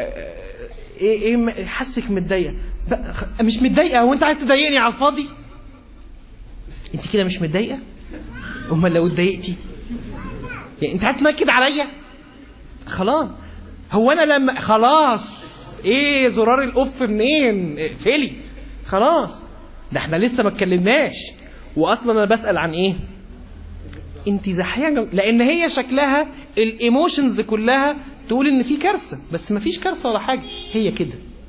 ايه حاسك متضايقه. مش متضايقه، وانت عايز تضايقني على الفاضي؟ انت كده مش متضايقه؟ امال لو اتضايقتي يعني انت هتنكد عليا؟ خلاص. هو انا لما خلاص ايه زرار الاوف منين؟ اقفلي خلاص. ده احنا لسه ما اتكلمناش، واصلا انا بسأل عن ايه. انت زحيانه، لان هي شكلها الايموشنز كلها تقول ان في كارثه، بس ما فيش كارثه ولا حاجه، هي كده.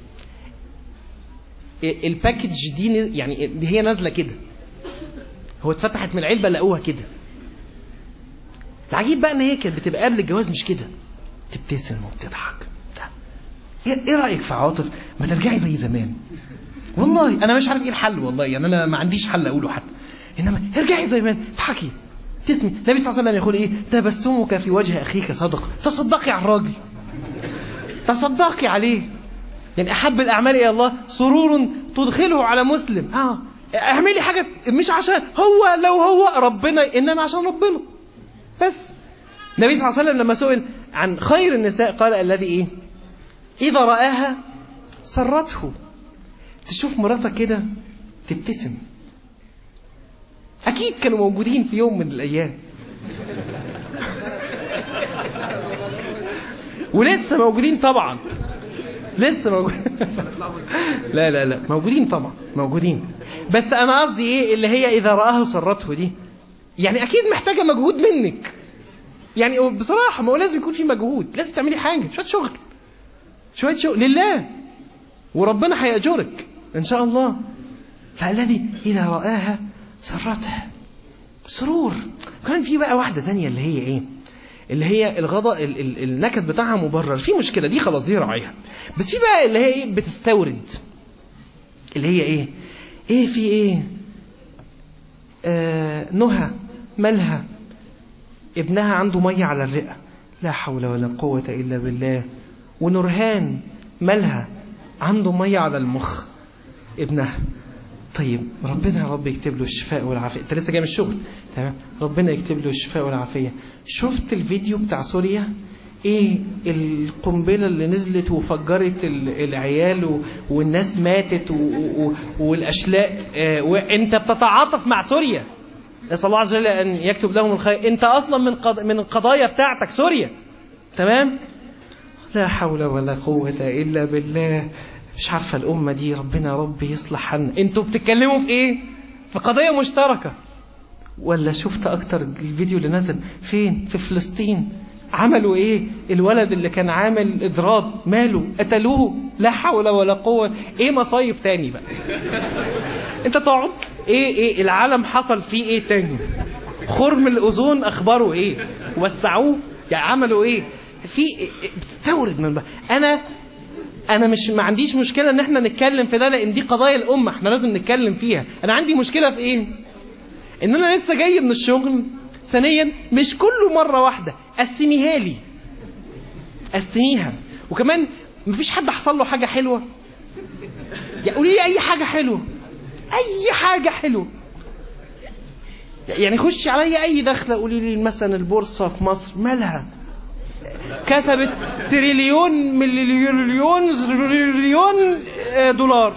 الباكج دي يعني هي نازله كده، هو اتفتحت من العلبه لقوها كده. العجيب بقى ان هي كانت بتبقى قبل الجواز مش كده، تبتسم وبتضحك. ايه رايك في عاطف؟ ما ترجعي زي زمان. والله انا مش عارف ايه الحل، والله يعني انا ما عنديش حل اقوله حتى، انما ارجعي زي ما تضحكي تسمي. النبي صلى الله عليه وسلم يقول ايه، تبسمك في وجه اخيك صدقه. تصدقي على الراجل، تصدقي عليه. يعني احب الاعمال الى الله سرور تدخله على مسلم. اعملي حاجه مش عشان هو، لو هو ربنا، انما عشان ربنا بس. النبي صلى الله عليه وسلم لما سئل عن خير النساء قال الذي ايه، اذا راها سرته. تشوف مراتك كده تبتسم. اكيد كانوا موجودين في يوم من الايام ولسه موجودين طبعا، لسه موجودين لا موجودين طبعا، موجودين. بس انا قصدي ايه، اللي هي اذا رآه سرته دي، يعني اكيد محتاجه مجهود منك. يعني بصراحه ما هو لازم يكون في مجهود، لازم تعملي حاجه، شويه شغل لله، وربنا هيأجرك ان شاء الله. فالذي اذا رآها سرته سرور. كان في بقى واحده ثانيه اللي هي ايه، اللي هي الغضاء النكد بتاعها مبرر، في مشكله دي خلاص دي راعيها. بس في بقى اللي هي ايه، بتستورد، اللي هي ايه في ايه، نهى مالها ابنها عنده ميه على الرئه، لا حول ولا قوه الا بالله. ونورهان مالها عنده ميه على المخ ابنها. طيب ربنا يا رب يكتب له الشفاء والعافيه. انت لسه جاي من الشغل، تمام، ربنا يكتب له الشفاء والعافيه. شفت الفيديو بتاع سوريا؟ ايه القنبله اللي نزلت وفجرت العيال والناس ماتت والاشلاء، وانت بتتعاطف مع سوريا. نسال الله عز وجل ان يكتب لهم الخير. انت اصلا من القضايا بتاعتك سوريا، تمام. لا حول ولا قوه الا بالله. مش عارفة الأمة دي ربنا يا رب يصلح حالنا. انتوا بتتكلموا في ايه؟ في قضية مشتركة. ولا شفت اكتر الفيديو اللي نزل فين؟ في فلسطين. عملوا ايه؟ الولد اللي كان عامل اضراب ماله؟ قتلوه. لا حول ولا قوة. ايه مصايب تاني بقى؟ انت تقعد ايه العالم حصل فيه ايه تاني؟ خرم الأذون اخباره ايه؟ وسعوه يعني عملوا ايه؟ في تستورد من بقى. انا مش ما عنديش مشكله ان احنا نتكلم في ده، لان دي قضايا الامه احنا لازم نتكلم فيها. انا عندي مشكله في ايه؟ ان انا لسه جاي من الشغل. ثانيا مش كله مرة واحدة، قسميها لي، قسميها. وكمان مفيش حد حصل له حاجة حلوة، يعني قولي لي اي حاجة حلوة، اي حاجة حلوة. يعني خشي عليا اي دخلة قولي لي مثلا البورصة في مصر مالها، كسبت تريليون مليون دولار،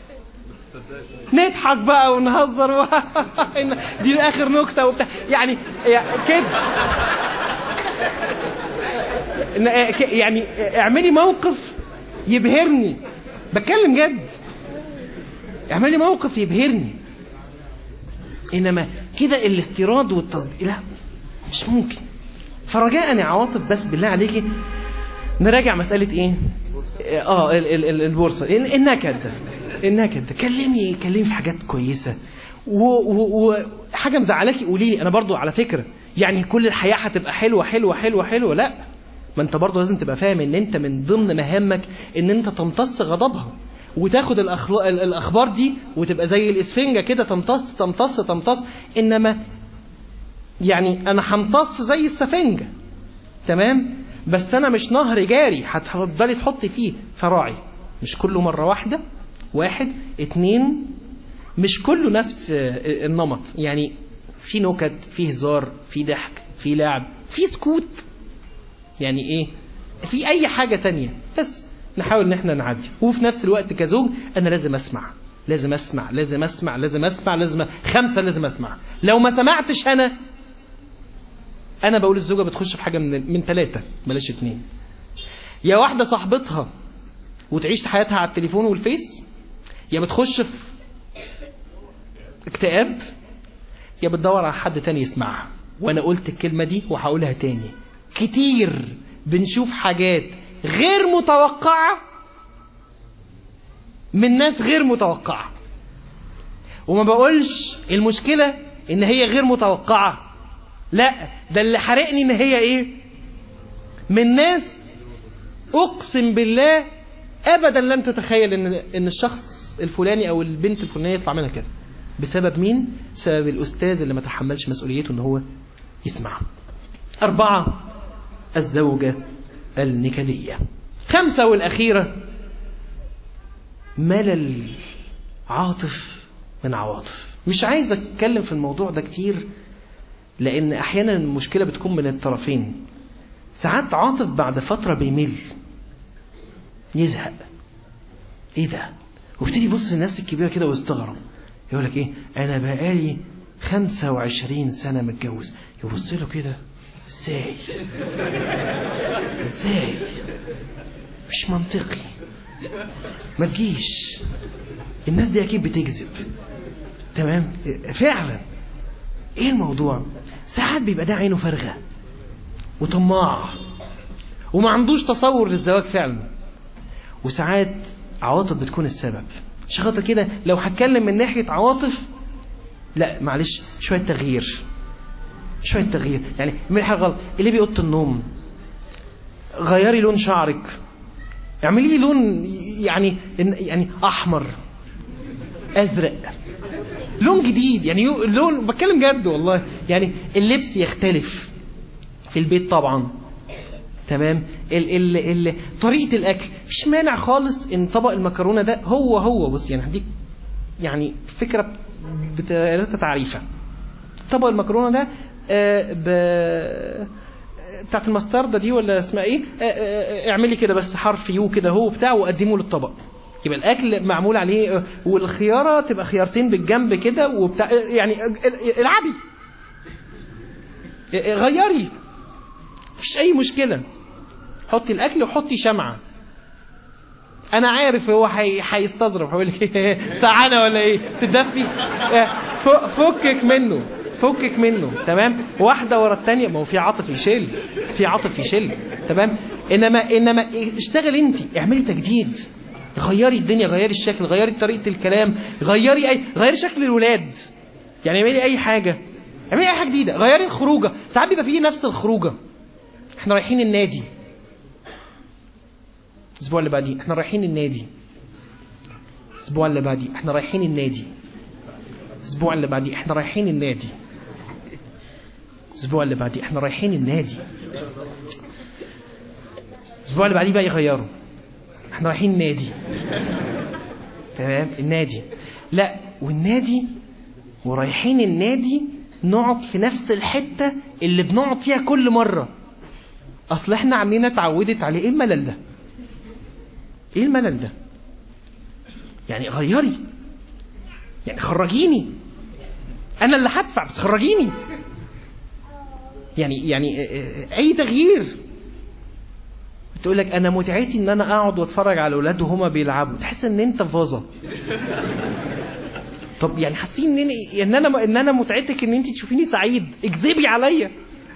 نضحك بقى ونهزر دي اخر نكتة وبتاع، يعني كده. يعني اعملي موقف يبهرني، بتكلم جد، اعملي موقف يبهرني. انما كده الافتراض والتصديق لا، مش ممكن. فرجاء يا عواطف بس بالله عليكي نراجع مسألة ايه؟ البورصة. النكد. كلمي في حاجات كويسة، وحاجة مزعلاكي قولي لي. انا برضو على فكرة يعني كل الحياة هتبقى حلوة، لا، ما انت برضو لازم تبقى فاهم ان انت من ضمن مهامك ان انت تمتص غضبها، وتاخد الاخبار دي وتبقى زي الاسفنجة كده تمتص. انما يعني انا همتص زي السفنجة، تمام، بس انا مش نهر جاري هتفضلي تحطي فيه. فراعي، مش كله مرة واحدة. 1 2 مش كله نفس النمط، يعني في نكت، في هزار، في ضحك، في لعب، في سكوت، يعني ايه، في اي حاجة تانية، بس نحاول ان احنا نعدي. وفي نفس الوقت كزوج انا لازم اسمع 5 لازم اسمع. لو ما سمعتش انا بقول الزوجة بتخش في حاجة من 3 بلاش 2. يا واحدة صاحبتها وتعيش حياتها على التليفون والفيس، يا بتخش في اكتئاب، يا بتدور على حد تاني يسمعها. وانا قلت الكلمة دي وهقولها تاني، كتير بنشوف حاجات غير متوقعة من ناس غير متوقعة. وما بقولش المشكلة ان هي غير متوقعة، لا، ده اللي حرقني ان هي ايه، من ناس اقسم بالله ابدا لن تتخيل ان الشخص الفلاني او البنت الفلانية يطلع منها كده. بسبب مين؟ بسبب الاستاذ اللي ما تحملش مسؤوليته ان هو يسمع. 4 الزوجة النكدية. 5 والأخيرة ملل عاطف من عواطف. مش عايز أتكلم في الموضوع ده كتير، لأن أحيانا المشكلة بتكون من الطرفين. ساعات عاطف بعد فترة بيمل، يزهق، إيه ده، وابتدي يبص للناس الكبيرة كده ويستغرب، يقول لك إيه، أنا بقالي 25 سنة متجوز. يبص له كده، ازاي مش منطقي، ما تجيش، الناس دي اكيد بتكذب. تمام، فعلا. ايه الموضوع؟ ساعات بيبقى ده عينه فارغه وطماع وما عندوش تصور للزواج فعلا، وساعات عواطف بتكون السبب. عشان خاطر كده لو هتكلم من ناحيه عواطف، لا معلش، شويه تغيير. يعني من حاجه غلط، اللي بيقط النوم، غيري لون شعرك، اعملي لي لون يعني احمر، ازرق، لون جديد، يعني لون، بتكلم جد والله. يعني اللبس يختلف في البيت طبعا، تمام. طريقه الاكل، مش مانع خالص ان طبق المكرونه ده هو بص، يعني هديك يعني فكره بثلاثه تعريفه. طبق المكرونه ده بتاعت المستردة دي ولا اسمها ايه، اعملي كده بس حرف يو كده هو بتاعه وقدمه للطبق، يبقى الاكل معمول عليه. والخيارة تبقى خيارتين بالجنب كده وبتاع، يعني العبي، غيري، مفيش اي مشكلة. حطي الاكل وحطي شمعة. انا عارف هو هيستظرف، هيقول لك ساعانة ولا ايه تدفي، فكك منه، تمام. واحدة ورا الثانية، ما هو في عاطف يشيل، تمام. انما اشتغل انت، اعملي تجديد، غيري الدنيا، غيري الشكل، غيري طريقة الكلام، غيري شكل الولاد، يعني اعملي اي حاجة جديدة، غيري الخروجة. ساعات بيبقى فيه نفس الخروجة، احنا رايحين النادي الاسبوع اللي بعديه، احنا رايحين النادي الاسبوع اللي بعديه، احنا رايحين النادي الاسبوع اللي بعديه احنا رايحين النادي. الاسبوع اللي بعديه احنا رايحين النادي. الاسبوع اللي بعديه بقى يغيروا، احنا رايحين النادي. تمام، النادي. لا، والنادي ورايحين النادي نقعد في نفس الحتة اللي بنقعد فيها كل مرة. اصل احنا عاملين اتعودت عليه. ايه الملل ده؟ ايه الملل ده؟ يعني غيري، يعني خرجيني، انا اللي هدفع بس خرجيني. يعني اي تغيير. تقول لك انا متعتي ان انا اقعد واتفرج على الاولاد وهما بيلعبوا، تحس ان انت فازه. طب يعني حاسين ان انا متعتك ان انت تشوفيني سعيد، اكذبي عليا.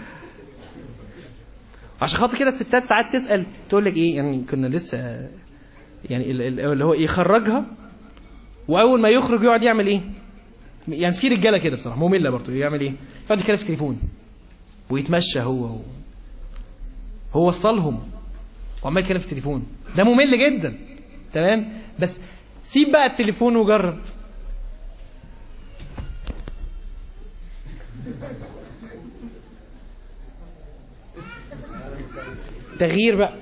عشان خاطر كده الستات ساعات تسال تقول لك ايه، يعني كنا لسه يعني اللي هو يخرجها واول ما يخرج يقعد يعمل ايه. يعني في رجاله كده بصراحه ممله برضه، يعمل ايه؟ يقعد يتكلم في التليفون ويتمشى هو وصلهم وعمال يتكلم في التليفون. ده ممل جدا. تمام، بس سيب بقى التليفون وجرب. تغيير بقى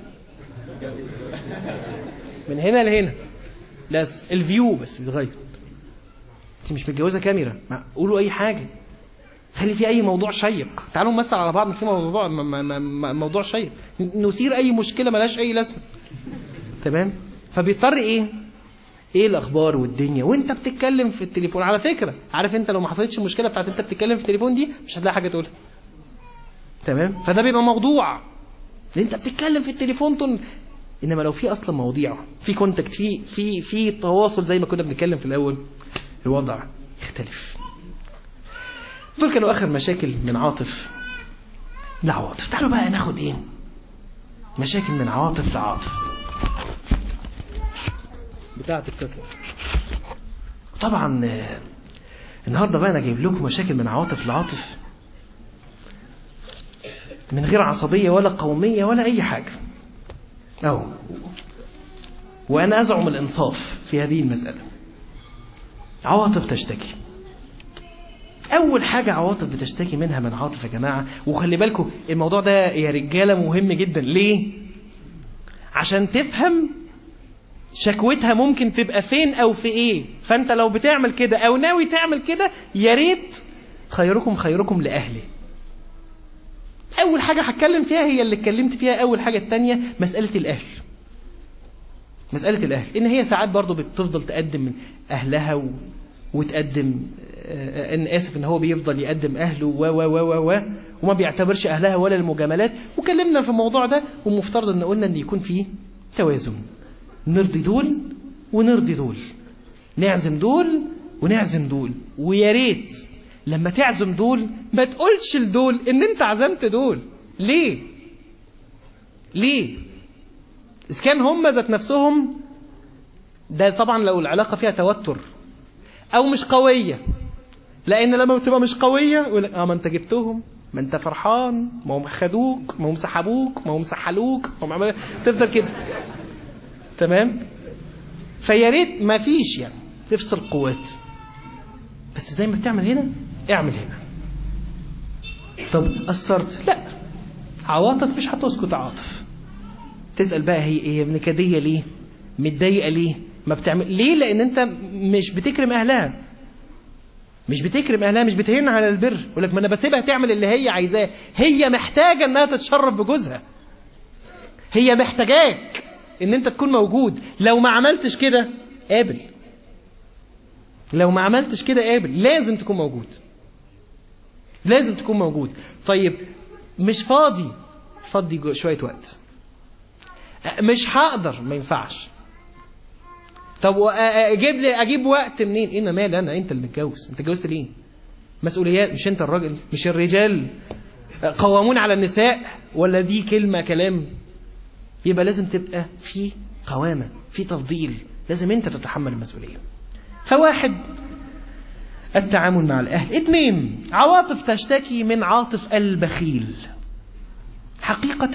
من هنا لهنا، بس الفيو بس بيتغير. انت مش متجوزه كاميرا، قولوا اي حاجه، خلي في اي موضوع شيق. تعالوا نمثل على بعض في موضوع شيق، نثير اي مشكله ملهاش اي لازمه. تمام، فبيضطر ايه الاخبار والدنيا وانت بتتكلم في التليفون. على فكره، عارف انت لو ما حصلتش المشكله بتاعت انت بتتكلم في التليفون دي مش هتلاقي حاجه تقولها. تمام، فده بيبقى موضوع انت بتتكلم في التليفون انما لو في اصلا مواضيع، في كونتاكت، في تواصل زي ما كنا بنتكلم في الاول، الوضع يختلف. دول كانوا اخر مشاكل من عاطف لعواطف. تعالوا بقى ناخد ايه مشاكل من عواطف لعاطف بتاعه القصه. طبعا النهارده بقى انا جايب لكم مشاكل من عواطف لعاطف من غير عصبيه ولا قوميه ولا اي حاجه. وانا ازعم الانصاف في هذه المساله. عواطف تشتكي. اول حاجه عواطف بتشتكي منها من عاطف يا جماعه، وخلي بالكم الموضوع ده يا رجاله مهم جدا. ليه؟ عشان تفهم شكوتها ممكن تبقى فين او في ايه. فانت لو بتعمل كده او ناوي تعمل كده، يا ريت خيركم خيركم لاهله. اول حاجه هتكلم فيها هي اللي اتكلمت فيها اول حاجه. الثانيه مساله الاهل. مساله الاهل ان هي ساعات برضو بتفضل تقدم من اهلها وتقدم ان اسف ان هو بيفضل يقدم اهله وما بيعتبرش اهلها ولا المجاملات. وكلمنا في الموضوع ده، ومفترض ان قلنا ان يكون فيه توازن، نرضي دول ونرضي دول، نعزم دول ونعزم دول. ويا ريت لما تعزم دول ما تقولش لدول ان انت عزمت دول. ليه؟ اذا كان هم ذات نفسهم، ده طبعا لو العلاقه فيها توتر او مش قويه. لان لما بتبقى مش قويه يقول لك ما انت جبتهم، ما انت فرحان، ما هم خدوك، ما هم سحبوك، ما هم سحلوك، ما هم تفضل كده. تمام، فيا ريت ما فيش يعني تفصل قوات، بس زي ما بتعمل هنا اعمل هنا. طب قصرت؟ لا، عواطف مش هتسكت. عاطف تسأل بقى هي نكدية ليه؟ متضايقة ليه؟ ما بتعمل ليه؟ لان انت مش بتكرم اهلها، مش بتهين على البر. يقول لك ما انا بسيبها تعمل اللي هي عايزاه. هي محتاجة انها تتشرف بجوزها، هي محتاجاك ان انت تكون موجود. لو ما عملتش كده قابل، لازم تكون موجود. طيب مش فاضي شوية وقت، مش هقدر، ما ينفعش. طب اجيب وقت منين؟ ايه انا مالي انا؟ انت اللي متجوز، انت اتجوزت ليه؟ مسؤوليات، مش انت الراجل؟ مش الرجال قوامون على النساء؟ ولا دي كلام؟ يبقى لازم تبقى في قوامة، في تفضيل، لازم انت تتحمل المسؤولية. فواحد التعامل مع الأهل. 2 عواطف تشتكي من عاطف البخيل. حقيقة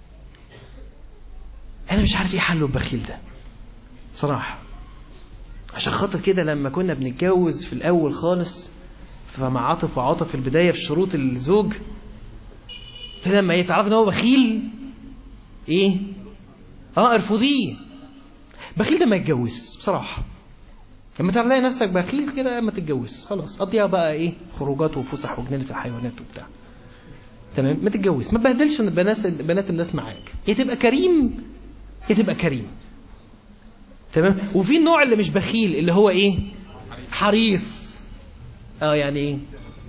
أنا مش عارف إيه حله البخيل ده صراحة. عشان خاطر كده لما كنا بنتجوز في الاول خالص، فمع عاطف وعاطف في البدايه في شروط الزوج، لما يتعرف ان هو بخيل ايه ارفضيه. بخيل ده ما يتجوز بصراحه. لما تلاقي نفسك بخيل كده ما تتجوز خلاص، قضيها بقى ايه خروجات وفسح وجنينه الحيوانات وبتاع. تمام، ما تتجوز، ما تبهدلش بنات الناس معاك. يا تبقى كريم يا تبقى كريم. تمام. وفي النوع اللي مش بخيل اللي هو ايه حريص. يعني ايه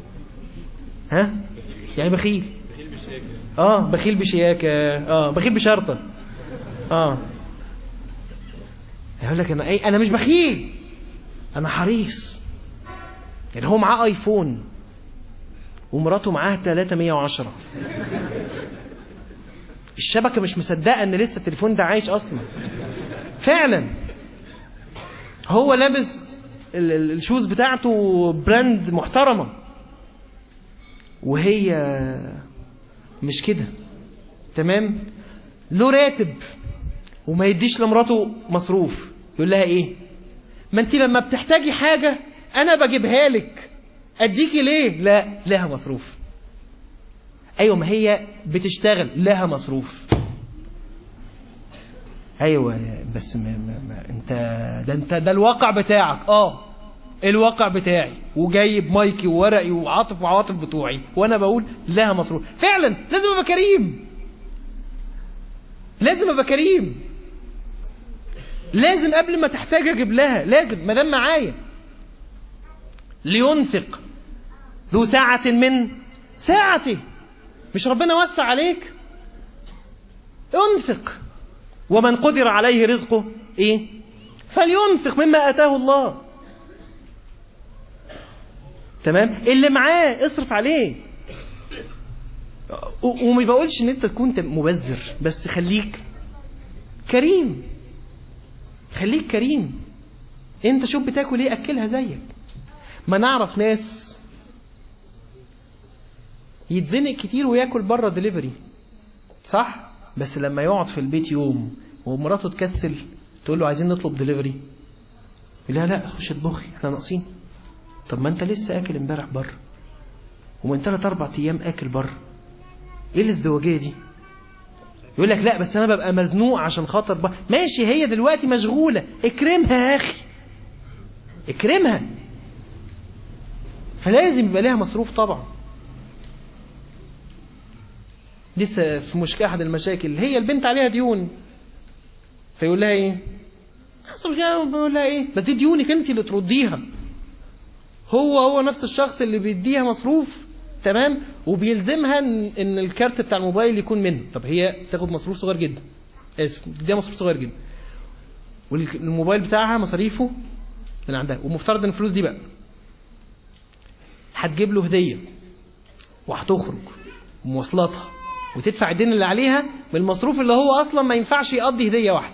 يعني بخيل بخيل بشياكه، بخيل بشرطه. يقول لك انا مش بخيل، انا حريص. يعني هو معاه ايفون ومراته معاها 310، الشبكه مش مصدقه ان لسه التليفون ده عايش اصلا. فعلا هو لابس الشوز بتاعته براند محترمه، وهي مش كده. تمام. له راتب وما يديش لمراته مصروف. يقول لها ايه؟ ما انت لما بتحتاجي حاجة انا بجيبها لك، اديكي ليه؟ لا، لها مصروف. ايوه، ما هي بتشتغل، لها مصروف. ايوه بس انت ده الواقع بتاعك. الواقع بتاعي، وجايب مايكي وورقي وعواطف بتوعي، وانا بقول لها مصروف. فعلا لازم ابقى كريم، لازم ابقى كريم. لازم قبل ما تحتاج اجيب لها، لازم ما دام معايا. لينفق ذو ساعة من ساعته. مش ربنا وسع عليك؟ انفق. ومن قدر عليه رزقه فلينفق مما آتاه الله. تمام. اللي معاه اصرف عليه. وما بقولش ان انت تكون مبذر، بس خليك كريم. خليك كريم. انت شوف بتاكل ايه اكلها زيك. ما نعرف ناس يتزنق كتير وياكل بره دليفري، صح؟ بس لما يقعد في البيت يوم ومراته تكسل تقول له عايزين نطلب دليفري، لا خش اطبخي احنا ناقصين. طب ما انت لسه اكل امبارح بره، ومن 3-4 ايام اكل بره. ايه الازدواجيه دي؟ يقول لك لا بس انا ببقى مزنوق عشان خاطر ماشي، هي دلوقتي مشغوله، اكرمها يا اخي، اكرمها. فلازم يبقى لها مصروف طبعا. لسه في مشكله، احد المشاكل، هي البنت عليها ديون، فيقول لها ايه؟ بيقول لها ايه؟ بس دي ديونك انت اللي ترديها. هو نفس الشخص اللي بيديها مصروف، تمام، وبيلزمها ان الكارت بتاع الموبايل يكون منه. طب هي تاخد مصروف صغير جدا، تديها مصروف صغير جدا، والموبايل بتاعها مصاريفه من عندها، ومفترض ان الفلوس دي بقى هتجيب له هديه، وهتخرج ومواصلاتها، وتدفع الدين اللي عليها بالمصروف اللي هو اصلا ما ينفعش يقضي هديه واحده.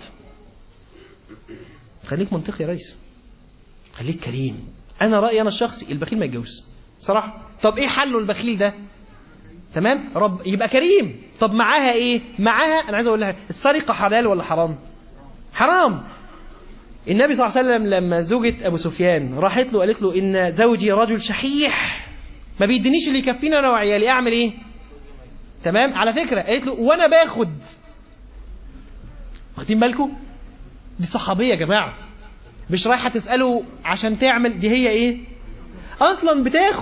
خليك منطقي يا ريس، خليك كريم. انا رايي انا الشخصي البخيل ما يتجوز بصراحه. طب ايه حله البخيل ده؟ تمام، يبقى كريم. طب معاها ايه؟ معاها انا عايز اقول لها السرقه حلال ولا حرام؟ حرام. النبي صلى الله عليه وسلم لما زوجة ابو سفيان راحت له قالت له ان زوجي رجل شحيح ما بيدينيش اللي يكفيني انا وعيالي، اعمل ايه؟ تمام. على فكره قالت له وانا باخد. واخدين بالكم؟ دي صحابيه يا جماعه، مش رايحه تساله عشان تعمل، دي هي ايه اصلا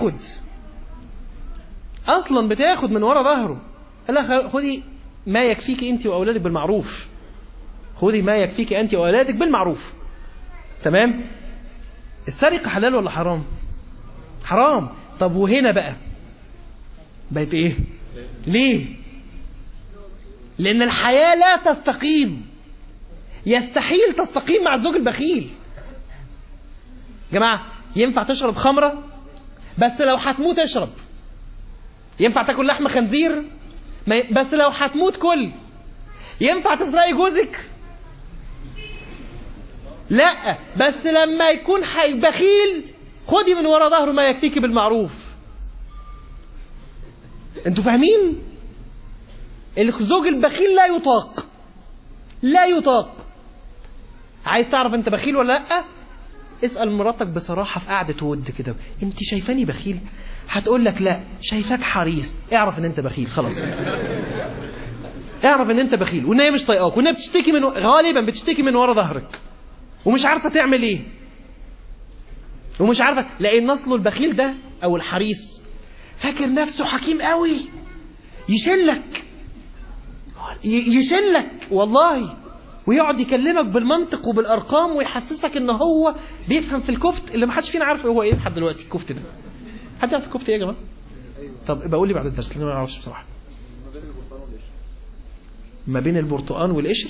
بتاخد من ورا ظهره. قال لها خدي ما يكفيك انت واولادك بالمعروف، خدي ما يكفيك انت واولادك بالمعروف. تمام. السرقه حلال ولا حرام؟ حرام. طب وهنا بقت ايه؟ ليه؟ لان الحياه لا تستقيم، يستحيل تستقيم مع الزوج البخيل. جماعه ينفع تشرب خمره بس لو هتموت اشرب، ينفع تاكل لحم خنزير بس لو هتموت كل، ينفع تسرقي جوزك لا، بس لما يكون بخيل خدي من ورا ظهره ما يكفيك بالمعروف. انتوا فاهمين؟ الزوج البخيل لا يطاق. عايز تعرف انت بخيل ولا لا؟ اسأل مراتك بصراحة في قعدة ود كده، انت شايفاني بخيل؟ هتقول لك لا، شايفاك حريص. اعرف ان انت بخيل خلاص. اعرف ان انت بخيل، وان هي مش طايقاك، وان هي بتشتكي من غالبا بتشتكي من ورا ظهرك، ومش عارفة تعمل ايه، ومش عارفة. لان اصله البخيل ده او الحريص فاكر نفسه حكيم قوي، يشلك والله، ويقعد يكلمك بالمنطق وبالارقام ويحسسك ان هو بيفهم في الكفت اللي ما حدش فينا عارف هو ايه لحد دلوقتي. الكفت ده حد يعرف الكفت ايه يا جماعه؟ طب بقول لي بعد الدرس لان ما اعرفش بصراحه. ما بين البرتقال والقشر،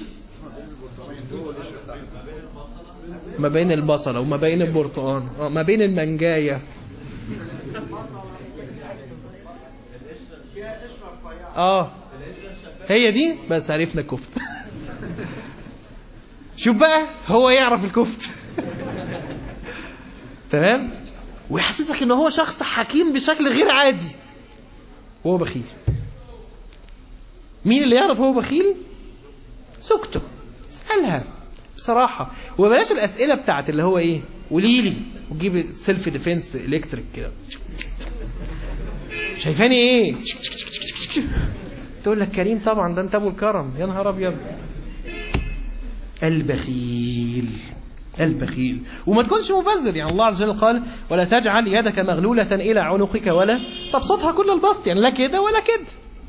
ما بين البصله وما بين البرتقال، ما بين المانجايه. هي دي بس عرفنا الكفت. شوف بقى، هو يعرف الكفت. تمام، ويحسسك ان هو شخص حكيم بشكل غير عادي وهو بخيل. مين اللي يعرف هو بخيل؟ زوجته. اسألها بصراحة، وبلاش الأسئلة بتاعت اللي هو ايه قوليلي، وتجيب سيلف ديفنس الكتريك كده، شايفاني ايه؟ تقول لك كريم طبعا، ده انت ابو الكرم. يا نهار ابيض. البخيل. وما تكونش مبذر. يعني الله عز وجل قال ولا تجعل يدك مغلولة إلى عنقك ولا تبسطها كل البسط، يعني لا كده ولا كده.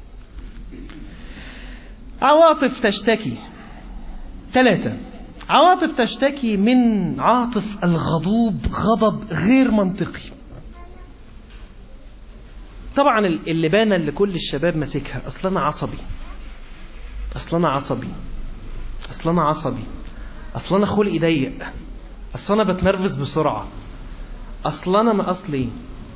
عواطف تشتكي. 3. عواطف تشتكي من عاطف الغضوب، غضب غير منطقي. طبعا اللبانة اللي كل الشباب ماسكها، أصل أنا عصبي، أصل أنا خلقي ضيق، أصل أنا بتنرفز بسرعة، أصل أنا ما أصلي.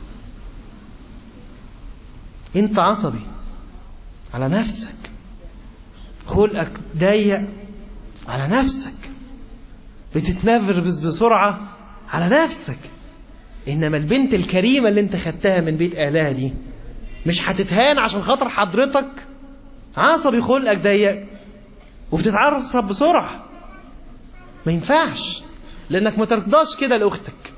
أنت عصبي على نفسك، خلقك ضيق على نفسك، بتتنرفز بسرعة على نفسك. إنما البنت الكريمة اللي أنت خدتها من بيت أهلها دي مش هتتهان عشان خاطر حضرتك عصبي خلقك ضيق وبتتعصب بسرعة. ما ينفعش، لأنك ما ترضاش كده لأختك.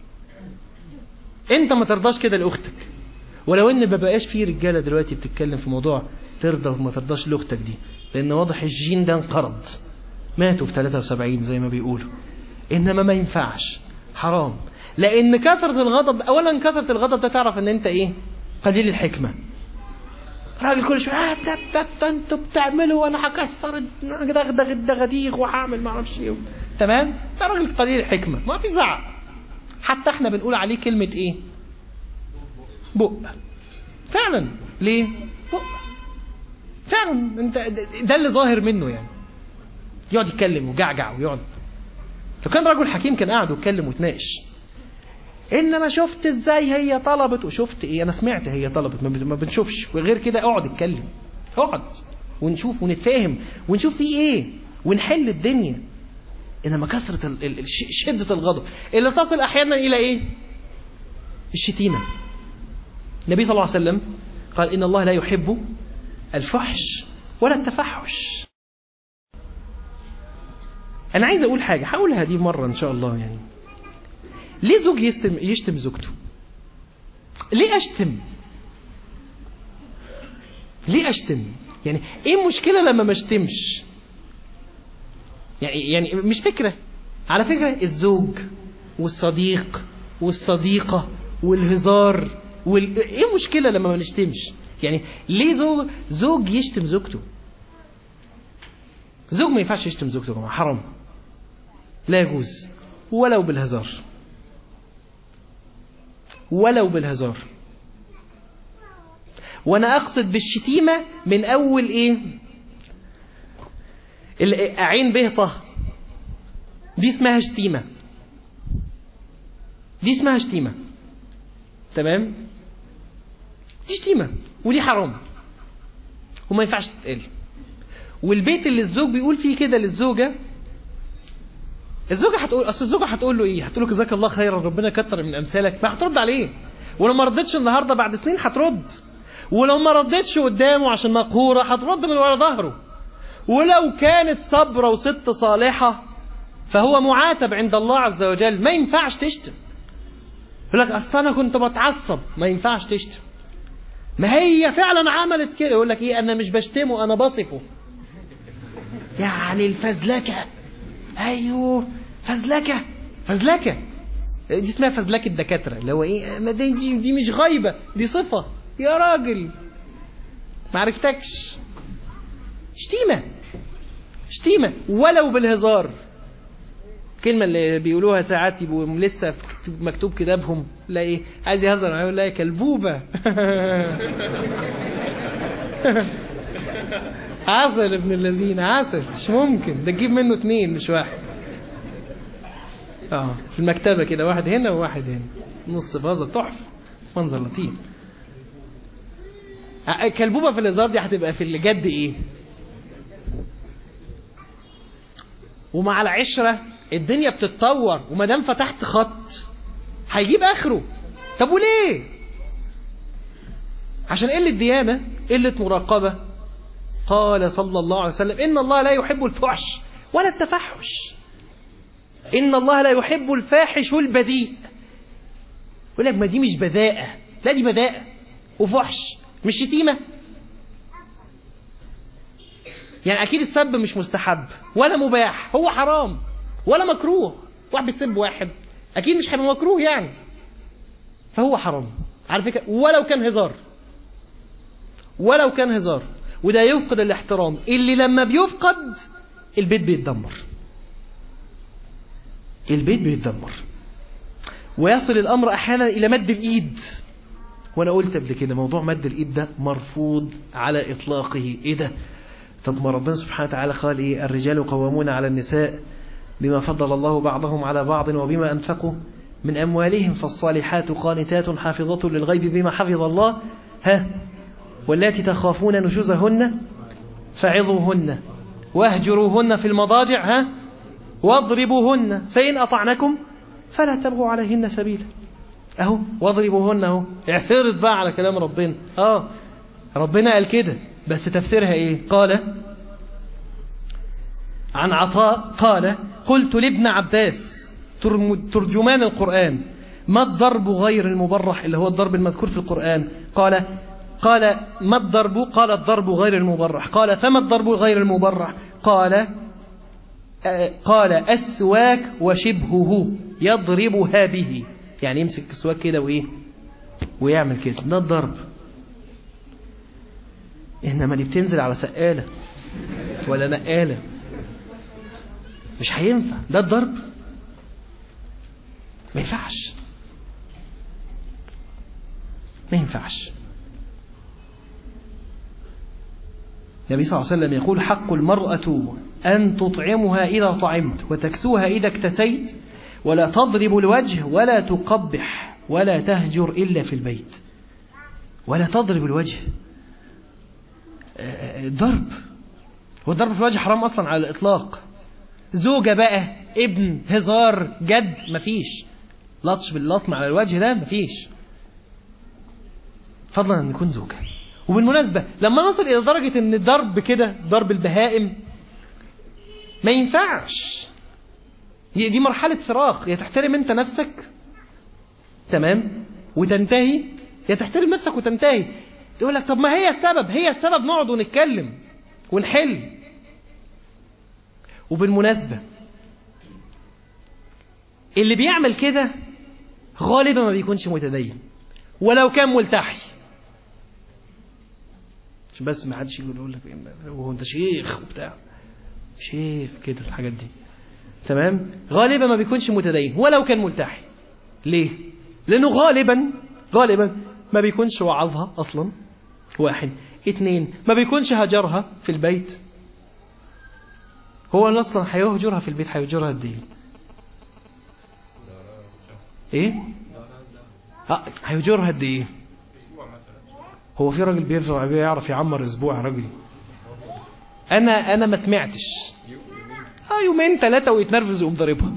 أنت ما ترضاش كده لأختك. ولو إن ما بقاش فيه رجالة دلوقتي بتتكلم في موضوع ترضى وما ترضاش لأختك دي، لأن واضح الجين ده انقرض، ماتوا في 73 زي ما بيقولوا. إنما ما ينفعش، حرام. لأن كثرة الغضب، أولا كثرة الغضب ده تعرف إن أنت إيه؟ قليل الحكمة. راجل كل شويه انتوا بتعملوا وانا هكسر دغدغ الدغاديغ وهعمل ما اعرفش ايه. تمام، ده راجل قليل الحكمه، ما في زعق. حتى احنا بنقول عليه كلمه ايه؟ بق. فعلا. ليه؟ بق. فعلا انت ده اللي ظاهر منه، يعني يقعد يتكلم وجعجع ويقعد. لو كان رجل حكيم كان قاعد ويتكلم ويتناقش. انما شفت ازاي هي طلبت، وشفت ايه، انا سمعت هي طلبت، ما بنشوفش وغير كده. اقعد اتكلم، اقعد ونشوف ونتفاهم ونشوف فيه ايه ونحل الدنيا. انما كثرة شدة الغضب اللي تصل احيانا الى ايه؟ الشتيمة. النبي صلى الله عليه وسلم قال ان الله لا يحب الفحش ولا التفحش. انا عايز اقول حاجة، هقولها دي مرة ان شاء الله. يعني ليه زوج يشتم زوجته؟ ليه أشتم؟ يعني ايه المشكلة لما ما اشتمش؟ يعني مش فكرة. على فكرة الزوج والصديق والصديقة والهزار ايه المشكلة لما ما نشتمش؟ يعني ليه زوج يشتم زوجته؟ زوج ما ينفعش يشتم زوجته يا جماعة، حرام، لا يجوز، ولو بالهزار. وانا اقصد بالشتيمة من اول ايه؟ عين به طه، دي اسمها شتيمة. تمام، دي شتيمة ودي حرام وما ينفعش تتقال. والبيت اللي الزوج بيقول فيه كده للزوجة، الزوجة هتقول له ايه؟ هتقول له جزاك الله خيرا، ربنا كتر من امثالك. ما هترد عليه، ولو ما ردتش النهارده بعد سنين هترد، ولو ما ردتش قدامه عشان مقهورة هترد من ورا ظهره. ولو كانت صبرة وست صالحة فهو معاتب عند الله عز وجل. ما ينفعش تشتم. يقول لك أصل أنا كنت بتعصب. ما ينفعش تشتم. ما هي فعلا عملت كده. يقول لك إيه؟ أنا مش بشتمه، أنا بصفه. يعني الفزلكة. أيوه فزلكة. فزلكة دي اسمها فزلكة الدكاترة، اللي هو إيه؟ ما دي مش غيبة، دي صفة يا راجل. ما عرفتكش. شتيمة ولو بالهزار. الكلمة اللي بيقولوها ساعات يبقوا لسه مكتوب كتابهم، لا ايه عايز يهزر يقول لا يا كلبوبة. عسل ابن الذين، عسل. مش ممكن ده تجيب منه 2 مش 1. في المكتبة كده، واحد هنا وواحد هنا، نص فازة تحفة، منظر لطيف. كلبوبة في الهزار دي هتبقى في الجد ايه؟ ومع العشرة الدنيا بتتطور، ومادام فتحت خط هيجيب اخره. طب وليه؟ عشان قلة ديانة، قلة مراقبة. قال صلى الله عليه وسلم إن الله لا يحب الفحش ولا التفحش. إن الله لا يحب الفاحش والبذيء. يقول لك ما دي مش بذاءة، لا دي بذاءة وفحش، مش شتيمة. يعني أكيد السب مش مستحب ولا مباح، هو حرام ولا مكروه. واحد بيسب واحد أكيد مش هيبقى مكروه يعني، فهو حرام على فكرة، ولو كان هزار. وده يفقد الاحترام اللي لما بيفقد البيت بيتدمر. ويصل الأمر أحيانا إلى مد الإيد. وأنا قلت قبل كده موضوع مد الإيد ده مرفوض على إطلاقه. إيه ده؟ طب ما ربنا سبحانه وتعالى قال إيه؟ الرجال قوامون على النساء بما فضل الله بعضهم على بعض وبما أنفقوا من أموالهم، فالصالحات قانتات حافظات للغيب بما حفظ الله. واللاتي تخافون نشوزهن فعظوهن واهجروهن في المضاجع واضربوهن فإن أطعنكم فلا تبغوا عليهن سبيلا. أهو واضربوهن أهو. اعترض بقى على كلام ربنا. ربنا قال كده، بس تفسيرها إيه؟ قال عن عطاء قال قلت لابن عباس ترجمان القرآن ما الضرب غير المبرح اللي هو الضرب المذكور في القرآن؟ قال ما الضرب؟ قال الضرب غير المبرح. قال فما الضرب غير المبرح؟ قال السواك وشبهه يضربها به. يعني يمسك السواك كده وإيه ويعمل كده، ده الضرب. إنما دي بتنزل على سقالة ولا نقالة مش هينفع، ده الضرب ما ينفعش. النبي صلى الله عليه وسلم يقول حق المرأة أن تطعمها إذا طعمت وتكسوها إذا اكتسيت ولا تضرب الوجه ولا تقبح ولا تهجر إلا في البيت. ولا تضرب الوجه. الضرب والضرب في الوجه حرام أصلا على الإطلاق. زوجة بقى، ابن، هزار، جد، مفيش. لطش باللطم على الوجه ده مفيش، فضلا أن يكون زوجة. وبالمناسبة لما نصل إلى درجة أن الضرب كده ضرب البهائم ما ينفعش. دي مرحلة فراق. يا تحترم أنت نفسك تمام وتنتهي، يا تحترم نفسك وتنتهي. تقول لك طب ما هي السبب نقعد ونتكلم ونحل. وبالمناسبة اللي بيعمل كده غالبا ما بيكونش متدين ولو كان ملتحي. بس ما حدش يقول لك هو انت شيخ وبتاع، شيخ كده الحاجات دي تمام. غالبا ما بيكونش متدين ولو كان ملتحي. ليه؟ لانه غالبا ما بيكونش وعظها اصلا. 1 2 ما بيكونش هجرها في البيت. هو اصلا هيهجرها في البيت هيهجرها قد ايه؟ هيهجرها قد ايه؟ هو في راجل بيعرف يعمر اسبوع يا راجل؟ انا ما سمعتش. 2 3 ويتنرفز ويقوم ضاربها.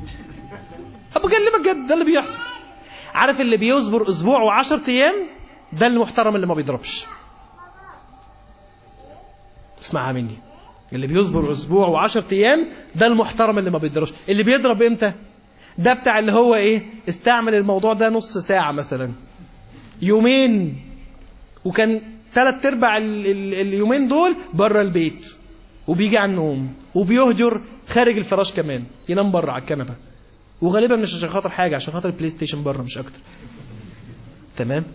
بكلمك جد، ده اللي بيحصل. عارف اللي بيصبر اسبوع و10 ايام ده المحترم اللي ما بيضربش. اسمعها مني، اللي بيصبر اسبوع و10 ايام ده المحترم اللي ما بيضربش. اللي بيضرب امتى؟ ده بتاع اللي هو ايه، استعمل الموضوع ده نص ساعة مثلا، يومين، وكان 3/4 اليومين دول بره البيت، وبيجي على النوم وبيهجر خارج الفراش كمان، ينام بره على الكنبه، وغالبا مش عشان خاطر حاجه، عشان خاطر البلاي ستيشن بره مش اكتر. تمام.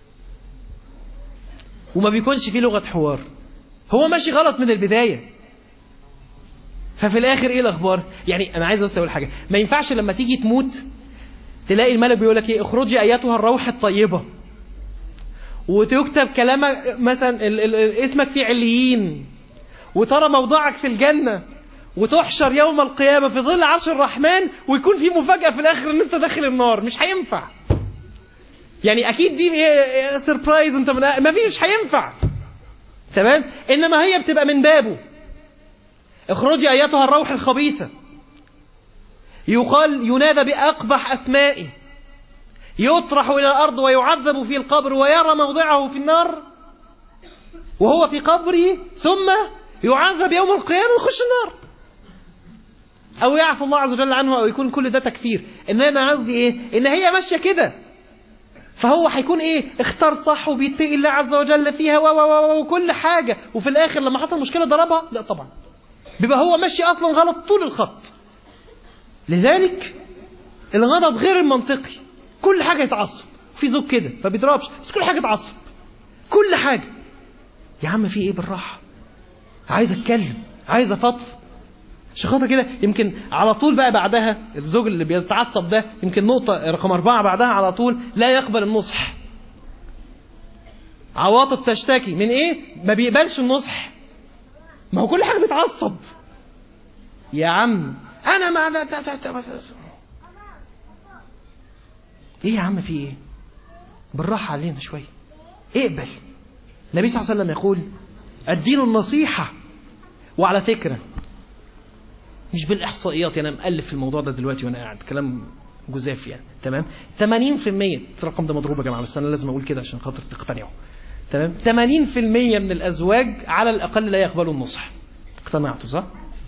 وما بيكونش فيه لغه حوار، هو ماشي غلط من البدايه. ففي الاخر ايه الاخبار؟ يعني انا عايز بس اقول حاجه، ما ينفعش لما تيجي تموت تلاقي الملك بيقول لك ايه، اخرجي ايتها الروح الطيبه، وتكتب كلامك مثلا اسمك في عليين، وترى موضعك في الجنة، وتحشر يوم القيامة في ظل عرش الرحمن، ويكون في مفاجأة في الآخر ان انت داخل النار. مش هينفع. يعني اكيد دي سربرايز، انت ما فيش هينفع. تمام. انما هي بتبقى من بابه، اخرجي ايتها الروح الخبيثة، يقال ينادى بأقبح أسمائه، يطرح إلى الأرض ويعذب في القبر، ويرى موضعه في النار وهو في قبره، ثم يعذب يوم القيامة ويخش النار، أو يعفو الله عز وجل عنه، أو يكون كل ده تكفير. إن أنا قصدي إيه؟ إن هي ماشية كده، فهو هيكون إيه؟ اختار صح وبيتقي الله عز وجل فيها وكل حاجة، وفي الآخر لما حصل مشكلة ضربها؟ لا طبعا، بيبقى هو ماشي أصلا غلط طول الخط. لذلك الغضب غير المنطقي، كل حاجة يتعصب. في زوج كده ما بيضربش، بس كل حاجة يتعصب، كل حاجة. يا عم في ايه؟ بالراحة، عايز اتكلم، عايز افضفض. عشان خاطر كده يمكن على طول بقى بعدها الزوج اللي بيتعصب ده، يمكن نقطة رقم 4 بعدها على طول، لا يقبل النصح. عواطف تشتكي من ايه؟ ما بيقبلش النصح. ما هو كل حاجة بيتعصب. يا عم انا ما ايه يا عم في ايه؟ بالراحة علينا شوية، اقبل. النبي صلى الله عليه وسلم يقول الدين النصيحة. وعلى فكرة مش بالإحصائيات، أنا مؤلف في الموضوع ده دلوقتي وأنا قاعد، كلام جزاف يعني. تمام. 80%، الرقم ده مضروب يا جماعة، بس أنا لازم أقول كده عشان خاطر تقتنعوا. تمام. 80% من الأزواج على الأقل لا يقبلوا النصح. اقتنعتوا صح؟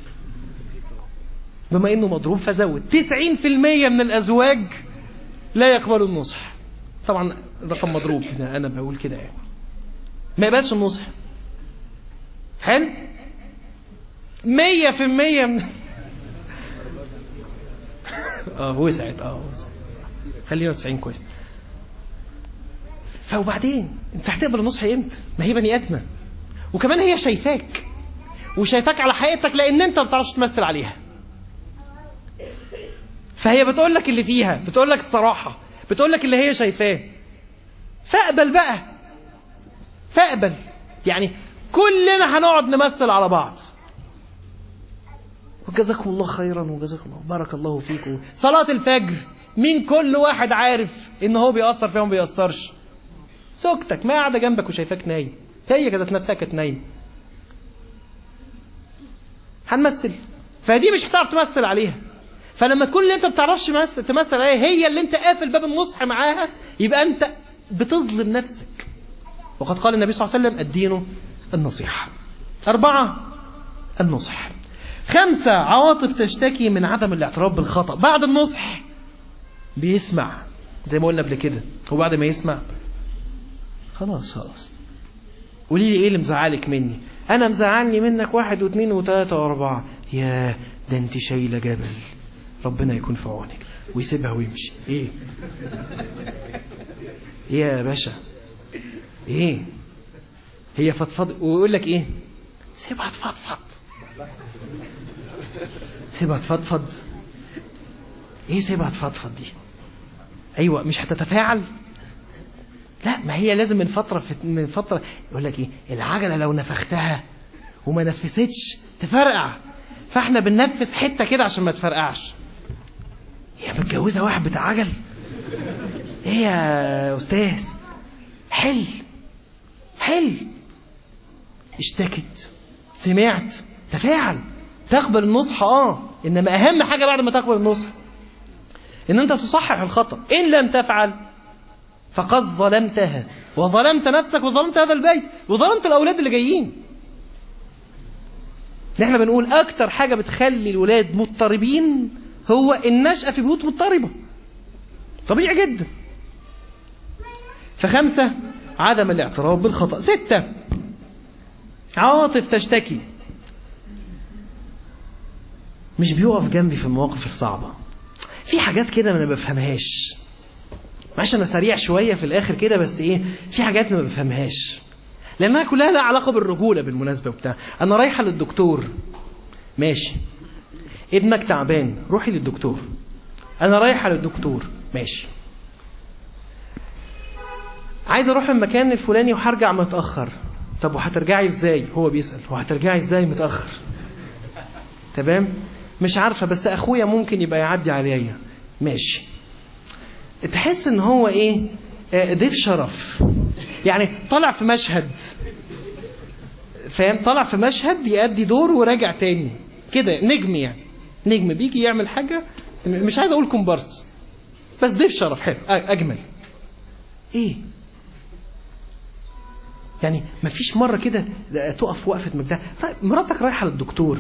بما إنه مضروب فزود. 90% من الأزواج لا يقبلوا النصح. طبعا الرقم مضروب، أنا بقول كده يعني. ما يقبلش النصح. حلو. 100% من وسعت خلينا 90 كويس. فوبعدين انت هتقبل النصح امتى؟ ما هي بني ادمه، وكمان هي شايفاك، وشايفاك على حقيقتك، لان انت ما بتعرفش تمثل عليها. فهي بتقول لك اللي فيها، بتقول لك الصراحه، بتقول لك اللي هي شايفاه. فاقبل بقى، فاقبل. يعني كلنا هنقعد نمثل على بعض. وجزاكم الله خيرا، وجزاكم الله، بارك الله فيكم. صلاة الفجر، مين كل واحد عارف ان هو بيأثر فيها وما بيأثرش؟ زوجتك ما قاعدة جنبك وشايفاك نايم، هي كده نفسها كانت نايم. هنمثل، فدي مش هتعرف تمثل عليها. فلما تكون اللي انت بتعرفش تمثل عليها هي اللي انت قافل باب النصح معاها، يبقى انت بتظلم نفسك. وقد قال النبي صلى الله عليه وسلم الدين النصيحة. 4 النصح. 5 عواطف تشتكي من عدم الاعتراف بالخطأ. بعد النصح بيسمع زي ما قلنا قبل كده، وبعد ما يسمع خلاص قولي لي ايه اللي مزعلك مني؟ انا مزعلني منك 1 و2 و3 و4. يا ده انت شايله جبل، ربنا يكون في عونك. ويسيبها ويمشي. ايه يا باشا؟ ايه هي فضفض، ويقول لك ايه؟ سيبها تفضفض، سيبها تفضفض. ايه سيبها تفضفض دي؟ ايوه مش هتتفاعل. لا، ما هي لازم من فتره يقول لك ايه؟ العجله لو نفختها وما نفستش تفرقع، فاحنا بننفس حته كده عشان ما تفرقعش. هي متجوزه واحد بتاع عجل؟ ايه يا استاذ؟ حل. اشتكت، سمعت، تفاعل، تقبل النصح. انما اهم حاجه بعد ما تقبل النصح ان انت تصحح الخطأ. ان لم تفعل فقد ظلمتها، وظلمت نفسك، وظلمت هذا البيت، وظلمت الاولاد اللي جايين. احنا بنقول اكتر حاجة بتخلي الولاد مضطربين هو النشأة في بيوت مضطربة، طبيعي جدا. 5 عدم الاعتراف بالخطأ. 6 عواطف تشتكي، مش بيقف جنبي في المواقف الصعبة. في حاجات كده ما بفهمهاش، معلش انا سريع شوية في الاخر كده، بس في حاجات ما بفهمهاش لانها كلها لها علاقة بالرجولة بالمناسبة وبتاع. انا رايحة للدكتور، ماشي. ابنك تعبان، روحي للدكتور. انا رايحة للدكتور، ماشي. عايز اروح المكان الفلاني وهرجع متأخر. طب وهترجعي ازاي؟ هو بيسأل وهترجعي ازاي متأخر؟ تمام، مش عارفة بس اخويا ممكن يبقى يعدي عليا، ماشي. تحس ان هو ضيف شرف، يعني طلع في مشهد، فاهم؟ طلع في مشهد يأدي دور وراجع تاني كده، نجم يعني، نجم بيجي يعمل حاجة، مش عايز اقول كومبارس بس ضيف شرف حلو اجمل. يعني مفيش مرة كده تقف وقفة مجدها. طيب مراتك رايحة للدكتور،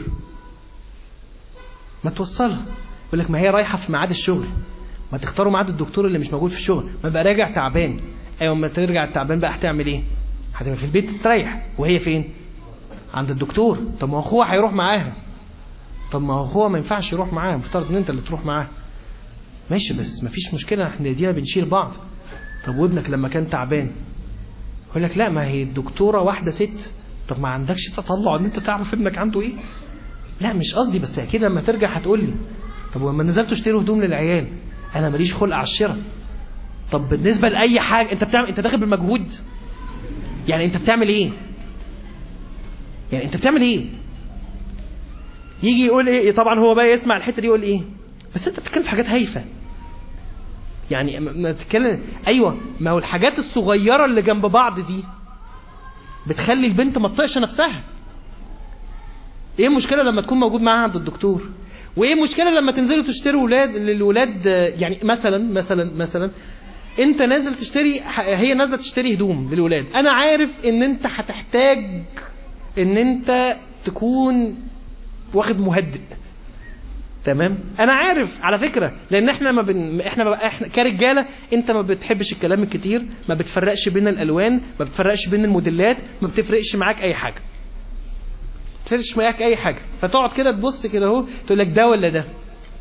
ما توصلها، يقول لك ما هي رايحة في ميعاد الشغل، ما تختاروا ميعاد الدكتور اللي مش موجود في الشغل، ما بقى راجع تعبان. ايوه ما ترجع تعبان بقى هتعمل ايه؟ هتبقى في البيت تستريح، وهي فين؟ عند الدكتور. طب ما هو اخوها هيروح معاها. طب ما هو اخوها ما ينفعش يروح معاها، مفترض ان انت اللي تروح معاها، ماشي بس مفيش مشكلة، احنا دينا بنشيل بعض. طب وابنك لما كان تعبان، يقول لك لا ما هي الدكتورة واحدة ست. طب ما عندكش تطلع ان انت تعرف ابنك عنده ايه؟ لا مش قصدي، بس اكيد لما ترجع هتقول لي. طب ولما نزلت اشتري هدوم للعيال، انا ماليش خلق على الشراء. طب بالنسبة لأي حاجة انت بتعمل، انت داخل بالمجهود، يعني انت بتعمل ايه؟ يعني انت بتعمل ايه؟ يجي يقول ايه؟ طبعا هو بقى يسمع الحتة دي يقول ايه؟ بس انت بتتكلم في حاجات هايفة. يعني ما تتكلم، ايوه ما هو الحاجات الصغيرة اللي جنب بعض دي بتخلي البنت ما تطيقش نفسها. ايه المشكلة لما تكون موجود معاها عند الدكتور؟ وايه المشكلة لما تنزلوا تشتروا للولاد؟ يعني مثلا انت نازل تشتري، هي نازله تشتري هدوم للولاد، انا عارف ان انت هتحتاج ان انت تكون واخد مهدئ، تمام؟ انا عارف على فكرة، لان احنا كرجاله انت ما بتحبش الكلام الكتير، ما بتفرقش بين الالوان، ما بتفرقش بين الموديلات، ما بتفرقش معاك اي حاجه، تفرقش معاك اي حاجه. فتقعد كده تبص كده اهو، تقول لك ده ولا ده.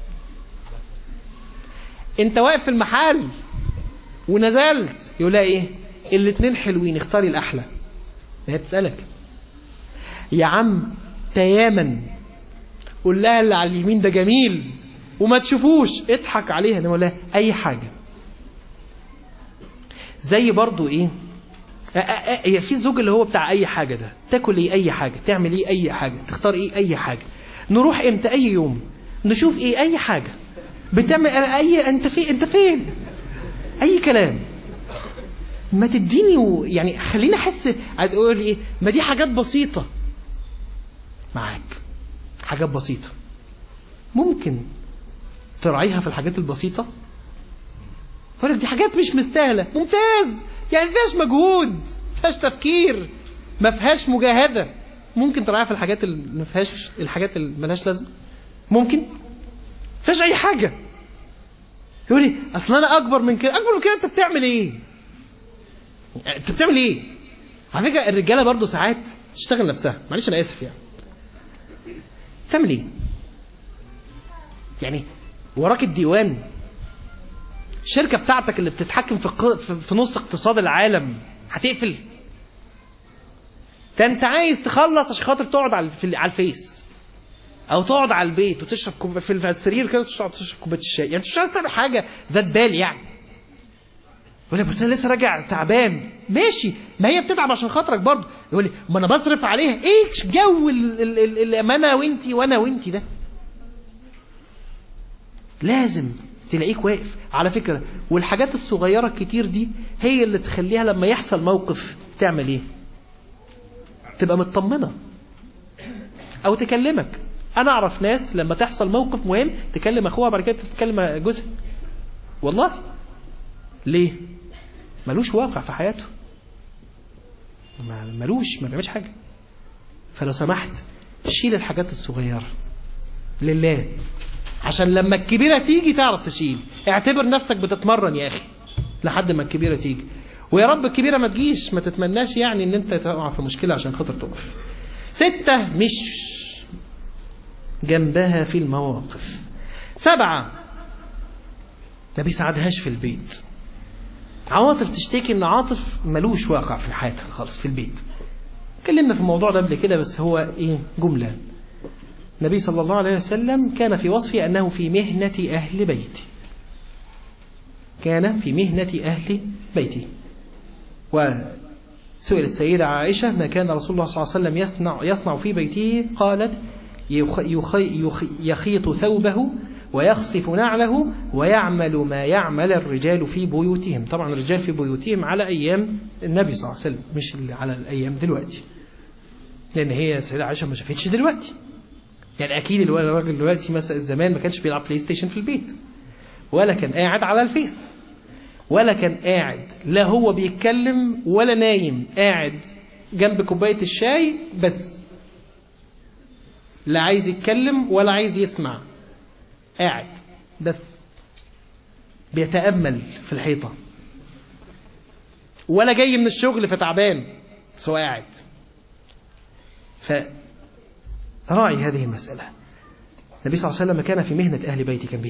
انت واقف في المحل ونزلت، يقول لها ايه؟ الاثنين حلوين، اختاري الاحلى. هي بتسالك يا عم تياما، قول لها اللي على اليمين ده جميل وما تشوفوش، اضحك عليها. نقول لها اي حاجه. زي برضو هي في زوج اللي هو بتاع اي حاجه ده، تاكل ايه اي حاجه، تعمل ايه اي حاجه، تختار ايه اي حاجه، نروح امتى اي يوم، نشوف ايه اي حاجه، بتعمل انت فين اي كلام. ما تديني يعني خليني احس. هتقول ايه؟ ما دي حاجات بسيطه معاك، حاجات بسيطه ممكن تراعيها في الحاجات البسيطه. تقول لك دي حاجات مش مستاهله، ممتاز، يعني فيهاش مجهود، فيهاش تفكير، ما فيهاش مجاهده، ممكن تراعيها في الحاجات اللي ما فيهاش، الحاجات اللي ملهاش لازمه ممكن فيهاش اي حاجه. يقول لي اصل انا اكبر من كده. انت بتعمل ايه؟ انت بتعمل ايه؟ على فكره الرجاله برضو ساعات تشتغل نفسها، معلش انا اسف يعني. بتعمل ايه؟ يعني وراك الديوان، الشركه بتاعتك اللي بتتحكم في نص اقتصاد العالم هتقفل؟ ده انت عايز تخلص عشان خاطر تقعد على الفيس، او تقعد على البيت وتشرب في السرير كده تشرب كوبايه الشاي، يعني مش عايز تعمل حاجه ذات بال يعني. يقول لي بس انا لسه راجع تعبان، ماشي، ما هي بتتعب عشان خاطرك برضه. يقول لي ما انا بصرف عليها، ايه جو ما انا وانتي وانا وانتي ده؟ لازم تلاقيك واقف على فكره. والحاجات الصغيره الكتير دي هي اللي تخليها لما يحصل موقف تعمل ايه؟ تبقى مطمنه او تكلمك. انا اعرف ناس لما تحصل موقف مهم تكلم اخوها، بعد كده تتكلم جوزها. والله ليه؟ ملوش واقع في حياته، ملوش، ما بيعملش حاجه. فلو سمحت شيل الحاجات الصغيرة لله، عشان لما الكبيرة تيجي تعرف تشيل. اعتبر نفسك بتتمرن يا أخي لحد ما الكبيرة تيجي، ويا رب الكبيرة ما تجيش، ما تتمناش يعني ان انت تقع في مشكلة عشان خاطر تقف. 6 مش جنبها في المواقف. 7 ما بيساعدهاش في البيت. عواطف تشتكي ان عاطف ملوش واقع في حياتها خالص في البيت. اتكلمنا في الموضوع ده قبل كده، بس هو جملة. النبي صلى الله عليه وسلم كان في وصفه أنه في مهنة أهل بيته، كان في مهنة أهل بيته. وسئلت السيدة عائشة ما كان رسول الله صلى الله عليه وسلم يصنع في بيته؟ قالت يخيط ثوبه ويخصف نعله ويعمل ما يعمل الرجال في بيوتهم. طبعا الرجال في بيوتهم على أيام النبي صلى الله عليه وسلم، مش على الأيام دلوقتي، لأن هي السيدة عائشة ما شافتش دلوقتي. يعني أكيد الراجل دلوقتي مثلا زمان ما كانش بيلعب بلاي ستيشن في البيت، ولا كان قاعد على الفيس، ولا كان قاعد لا هو بيتكلم ولا نايم، قاعد جنب كوباية الشاي بس، لا عايز يتكلم ولا عايز يسمع، قاعد بس بيتأمل في الحيطة، ولا جاي من الشغل فتعبان بس هو قاعد. فراعي هذه المسألة. النبي صلى الله عليه وسلم كان في مهنة أهل بيته، كان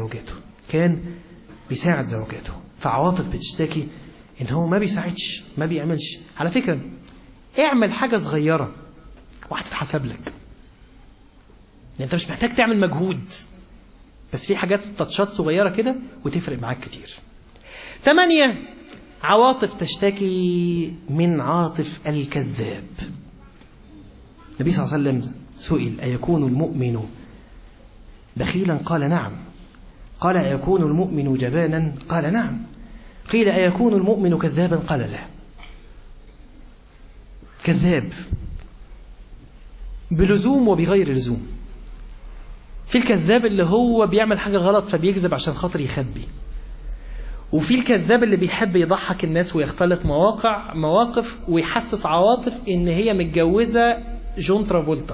بيساعد زوجاته. فعواطف بتشتكي إن هو ما بيساعدش، ما بيعملش. على فكرة اعمل حاجة صغيرة وهتتحسب لك، يعني أنت مش محتاج تعمل مجهود، بس في حاجات تاتشات صغيرة كده وتفرق معاك كتير. 8 عواطف تشتكي من عاطف الكذاب. النبي صلى الله عليه وسلم سئل أيكون المؤمن بخيلا؟ قال نعم. قال أيكون المؤمن جبانا؟ قال نعم. قيل أيكون المؤمن كذابا؟ قال لا. كذاب بلزوم وبغير لزوم. في الكذاب اللي هو بيعمل حاجة غلط فبيكذب عشان خاطر يخبي، وفي الكذاب اللي بيحب يضحك الناس ويختلق مواقف ويحسس عواطف ان هي متجوزة جون ترافولتا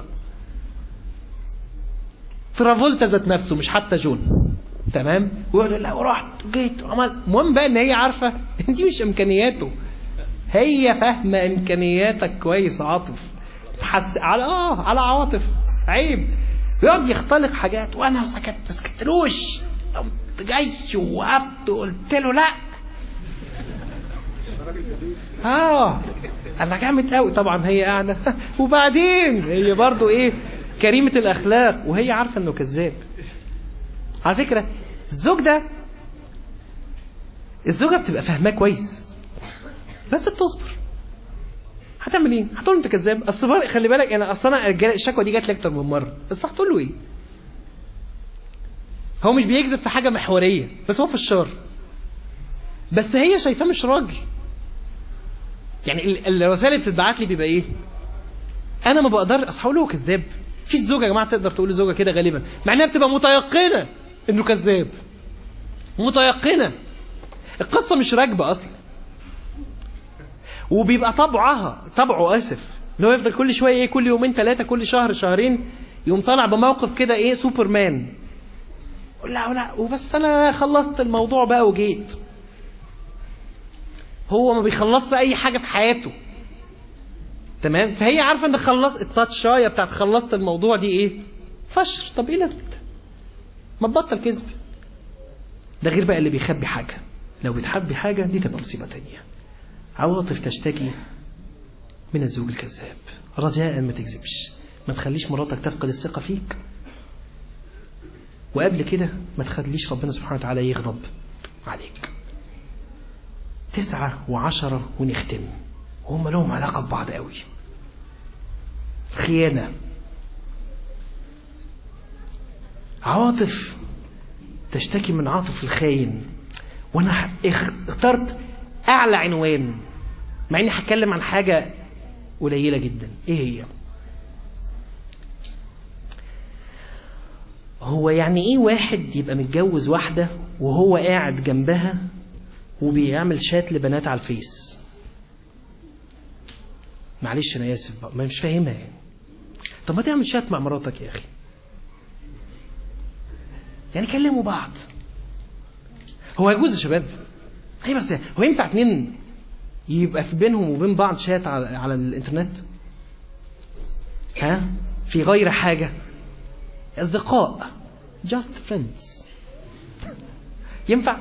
ذات نفسه، مش حتى جون، تمام؟ ويقول لا ورحت جيت وعمل. المهم بقى ان هي عارفة دي مش امكانياته، هي فاهمة امكانياتك كويس. عاطف على عواطف عيب يقعد يختلق حاجات، وانا سكتلوش، جاي وقفت وقلت له لا انا جامد قوي. طبعا هي قاعده وبعدين هي برضو كريمة الاخلاق، وهي عارفة انه كذاب. على فكرة الزوجة بتبقى فاهماه كويس، بس بتصبر. هتعمل ايه؟ هتقول انت كذاب. اصل خلي بالك، انا اصلا الشكوى دي جات لي اكتر من مره، بس هتقول له ايه؟ هو مش بيكذب في حاجه محوريه، بس هو في الشر، بس هي شايفاه مش راجل. يعني الرسائل اللي بتتبعت لي بيبقى انا ما بقدرش اصحى له كذاب. في زوجه يا جماعه تقدر تقول لزوجها كده غالبا، مع انها بتبقى متيقنه انه كذاب، متيقنه القصه مش راكبه اصلا، وبيبقى طبعه اللي هو يفضل كل شويه كل يومين 3 كل شهر شهرين يقوم طالع بموقف كده سوبرمان. لا وبس انا خلصت الموضوع بقى وجيت. هو ما بيخلصش اي حاجه في حياته، تمام؟ فهي عارفه ان خلصت التاتشايه بتاعت خلصت الموضوع دي فشر. طب ايه لازمه؟ ما تبطل كذب. ده غير بقى اللي بيخبي حاجه. لو بتخبي حاجه دي تبقى مصيبه تانية. عواطف تشتكي من الزوج الكذاب. رجاء ما تكذبش، ما تخليش مراتك تفقد الثقة فيك، وقبل كده ما تخليش ربنا سبحانه وتعالى يغضب عليك. 9 و10 ونختم، وهم لهم علاقة ببعض قوي. خيانة. عواطف تشتكي من عاطف الخاين، وانا اخترت اعلى عنوان مع اني هتكلم عن حاجة قليلة جدا. ايه هو يعني واحد يبقى متجوز واحدة وهو قاعد جنبها وبيعمل شات لبنات على الفيس؟ معلش انا اسف بقى، ما مش فاهمها طب ما تعمل شات مع مراتك يا اخي، يعني كلموا بعض. هو يجوز يا شباب؟ اي بس هو ينفع 2 يبقى في بينهم وبين بعض شات على الانترنت؟ ها؟ في غير حاجة، اصدقاء just friends، ينفع؟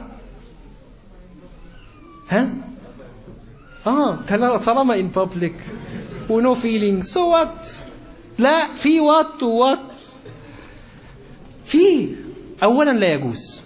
ها؟ طالما in public و no feeling so what؟ لا، في what و what. في اولا لا يجوز،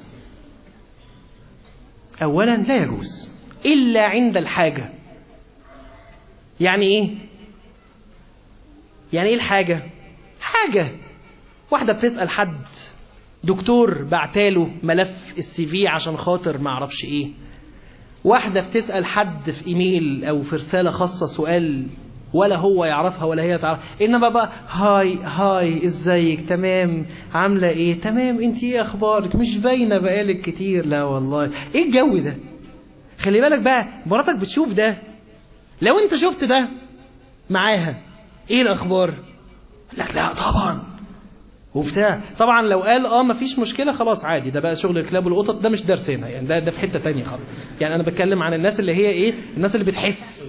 اولا لا يجوز الا عند الحاجة. يعني ايه؟ يعني ايه الحاجة؟ حاجة واحدة بتسأل حد، دكتور بعتاله ملف الCV عشان خاطر ما اعرفش ايه، واحدة بتسأل حد في ايميل او في رسالة خاصة سؤال ولا هو يعرفها ولا هي تعرف، انما بقى هاي ازيك، تمام، عاملة ايه، تمام، انت ايه اخبارك، مش باينة بقالك كتير، لا والله. ايه الجو ده؟ خلي بالك بقى، مراتك بتشوف ده، لو انت شفت ده معاها ايه الاخبار؟ لك لا طبعا وبتاع. طبعا لو قال مفيش مشكلة خلاص عادي، ده بقى شغل الكلاب والقطط، ده مش درس هنا يعني، ده في حتة تانية خالص. يعني انا بتكلم عن الناس اللي هي ايه، الناس اللي بتحس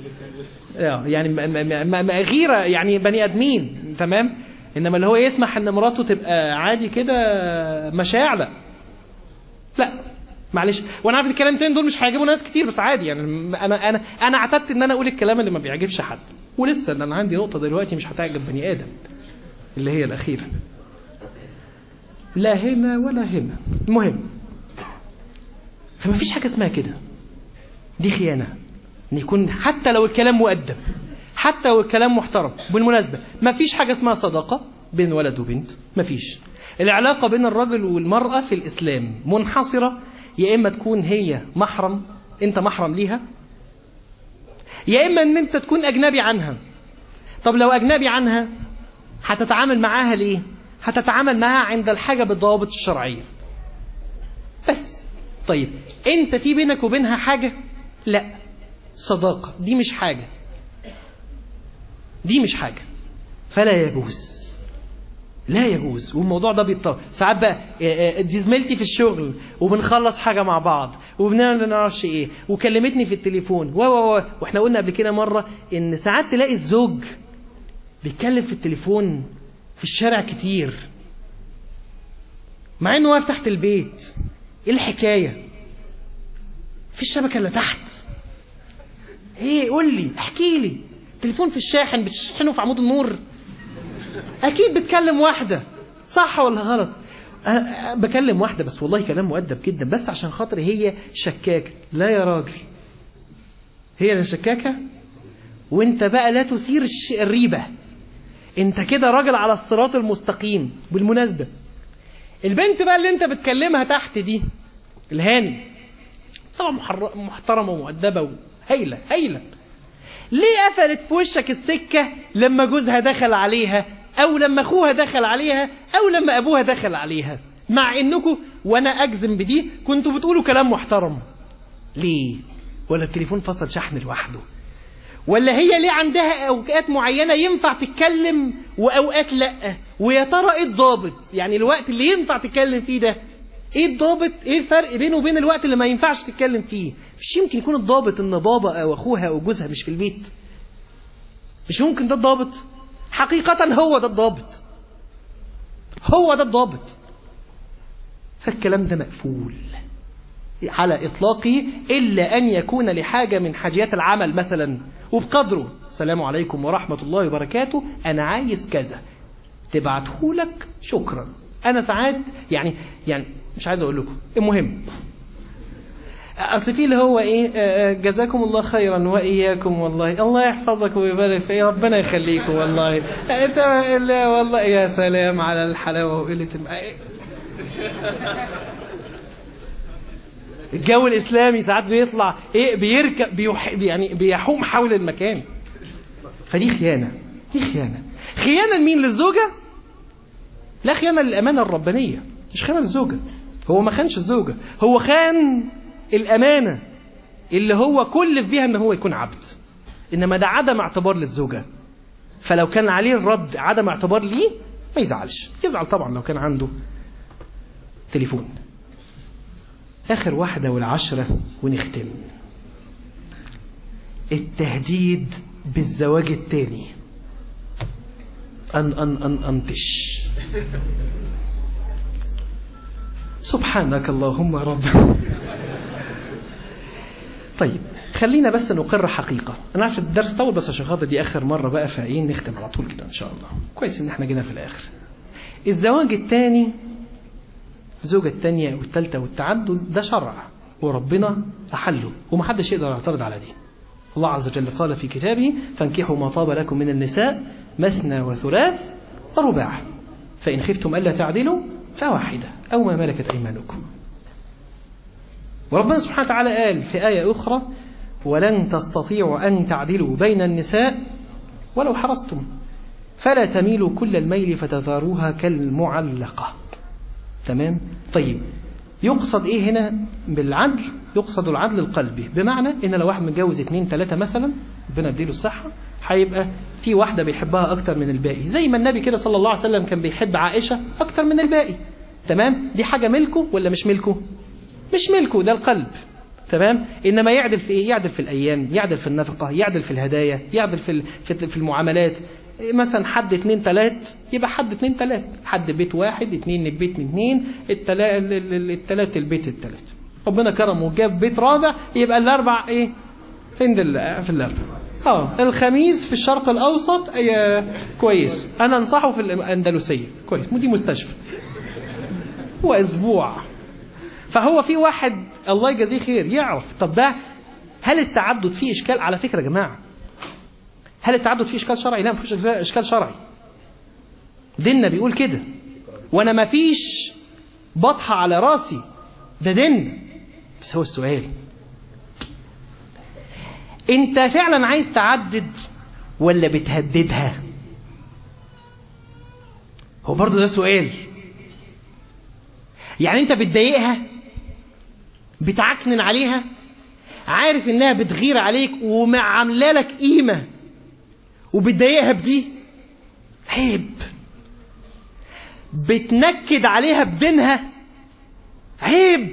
يعني غيرة، يعني بني ادمين، تمام. انما اللي هو يسمح ان مراته تبقى عادي كده مشاع، لا معلش. وانا عارف الكلامتين دول مش هيعجبوا ناس كتير، بس عادي يعني. انا اعتدت ان انا اقول الكلام اللي ما بيعجبش حد، ولسه انا عندي نقطة دلوقتي مش هتعجب بني ادم، اللي هي الاخيرة، لا هنا ولا هنا. المهم، فما فيش حاجة اسمها كده، دي خيانة. ان يكون حتى لو الكلام مؤدب، حتى لو الكلام محترم. بالمناسبة ما فيش حاجة اسمها صداقة بين ولد وبنت، ما فيش. العلاقة بين الرجل والمرأة في الإسلام منحصرة، يا إما تكون هي محرم، أنت محرم ليها، يا إما أن أنت تكون أجنبي عنها. طب لو أجنبي عنها هتتعامل معاها ليه؟ هتتعامل معاها عند الحاجة بالضوابط الشرعية بس. طيب أنت في بينك وبينها حاجة؟ لا، صداقة، دي مش حاجة، دي مش حاجة، فلا يجوز، لا يجوز. والموضوع ده بيتطور ساعات بقى، دي زميلتي في الشغل وبنخلص حاجة مع بعض وبنعمل نعرفش ايه وكلمتني في التليفون واحنا قلنا قبل كده مرة ان ساعات تلاقي الزوج بيتكلم في التليفون في الشارع كتير مع انه واقف تحت البيت. ايه الحكاية؟ في الشبكة اللي تحت؟ ايه؟ قول لي، احكي لي. تليفون في الشاحن، بتشحنه في عمود النور؟ اكيد بتكلم واحدة، صح ولا غلط؟ بكلم واحدة بس والله كلام مؤدب جدا، بس عشان خاطر هي شكاكة. لا يا راجل، هي اللي شكاكة وانت بقى لا تثير الريبة، انت كده راجل على الصراط المستقيم. بالمناسبة البنت بقى اللي انت بتكلمها تحت دي، الهاني، طبعا محترمة ومؤدبة وهيلة هيلة، ليه قفلت في وشك السكة لما جوزها دخل عليها، او لما اخوها دخل عليها، او لما ابوها دخل عليها، مع انكم وانا اجزم بدي كنتوا بتقولوا كلام محترم؟ ليه؟ ولا التليفون فصل شحن لوحده؟ ولا هي ليه عندها اوقات معينة ينفع تتكلم واوقات لا؟ ويا ترى ايه الضابط؟ يعني الوقت اللي ينفع تتكلم فيه ده ايه الضابط؟ ايه الفرق بينه وبين الوقت اللي ما ينفعش تتكلم فيه؟ مش يمكن يكون الضابط ان بابا او اخوها او جوزها مش في البيت؟ مش ممكن ده الضابط؟ حقيقة هو ده الضابط، هو ده الضابط. فالكلام ده مقفول على إطلاقه، إلا أن يكون لحاجة من حاجيات العمل مثلا، وبقدره السلام عليكم ورحمة الله وبركاته، أنا عايز كذا، تبعته لك، شكرا. أنا ساعات يعني مش عايز أقول لكم، المهم أصل فيه اللي هو إيه، جزاكم الله خيرا وإياكم، والله الله يحفظك ويبارك فيك، ربنا يخليكم، والله لا والله يا سلام على الحلاوة وقلة الجو الإسلامي ساعات بيطلع إيه، بيركب يعني بيحوم حول المكان. فدي خيانة، دي خيانة. خيانة لمين؟ للزوجة؟ لا، خيانة للأمانة الربانية، مش خيانة للزوجة. هو ما خانش الزوجة، هو خان الأمانة اللي هو كلف بيها ان هو يكون عبد، انما ده عدم اعتبار للزوجة. فلو كان عليه الرد عدم اعتبار ليه ما يزعلش. يزعل طبعا لو كان عنده تليفون. آخر واحدة والعشرة ونختم. التهديد بالزواج التاني. أنتش سبحانك اللهم رب. طيب خلينا بس نقر حقيقة. أنا عارف الدرس طول بس عشان خاطر دي آخر مرة بقى، فإيه نختم على طول كده إن شاء الله. كويس إن إحنا جينا في الآخر. الزواج التاني، الزوجة التانية والتالتة والتعدد ده شرع وربنا أحله ومحدش يقدر يعترض على دي. الله عز وجل قال في كتابه: فانكحوا ما طاب لكم من النساء مثنى وثلاث ورباع فإن خفتم ألا تعدلوا فواحدة أو ما ملكت أيمانكم. وربنا سبحانه وتعالى قال في آية أخرى: ولن تستطيعوا أن تعدلوا بين النساء ولو حرصتم فلا تميلوا كل الميل فتذروها كالمعلقة. تمام؟ طيب يقصد إيه هنا بالعدل؟ يقصد العدل القلبي، بمعنى إن لو واحد متجوز 2 3 مثلا ربنا يديله الصحة، هيبقى في واحدة بيحبها أكتر من الباقي، زي ما النبي كده صلى الله عليه وسلم كان بيحب عائشة أكتر من الباقي. تمام؟ دي حاجة ملكه ولا مش ملكه؟ مش ملكه، ده القلب. تمام؟ إنما يعدل في إيه؟ يعدل في الأيام، يعدل في النفقة، يعدل في الهدايا، يعدل في المعاملات. مثلا حد 2 3 يبقى حد 2 3، حد بيت واحد، 2 البيت 2، الثلاث البيت الثلاث. ربنا كرمه وجاب بيت رابع، يبقى الأربع إيه؟ فين في الأربع؟ الخميس في الشرق الأوسط كويس، أنا أنصحه في الأندلسية كويس، دي مستشفى وأسبوع. فهو في واحد الله يجزيه خير يعرف. طب ده هل التعدد فيه إشكال؟ على فكرة يا جماعة، هل التعدد فيه إشكال شرعي؟ لا، مفيش إشكال شرعي. ديننا بيقول كده، وأنا مفيش بطحة على راسي، ده دين. بس هو السؤال، أنت فعلا عايز تعدد ولا بتهددها؟ هو برضو ده سؤال. يعني أنت بتضايقها، بتعكنن عليها، عارف إنها بتغير عليك وعامله لك قيمة وبتضايقها بدي؟ عيب. بتنكد عليها بدينها؟ عيب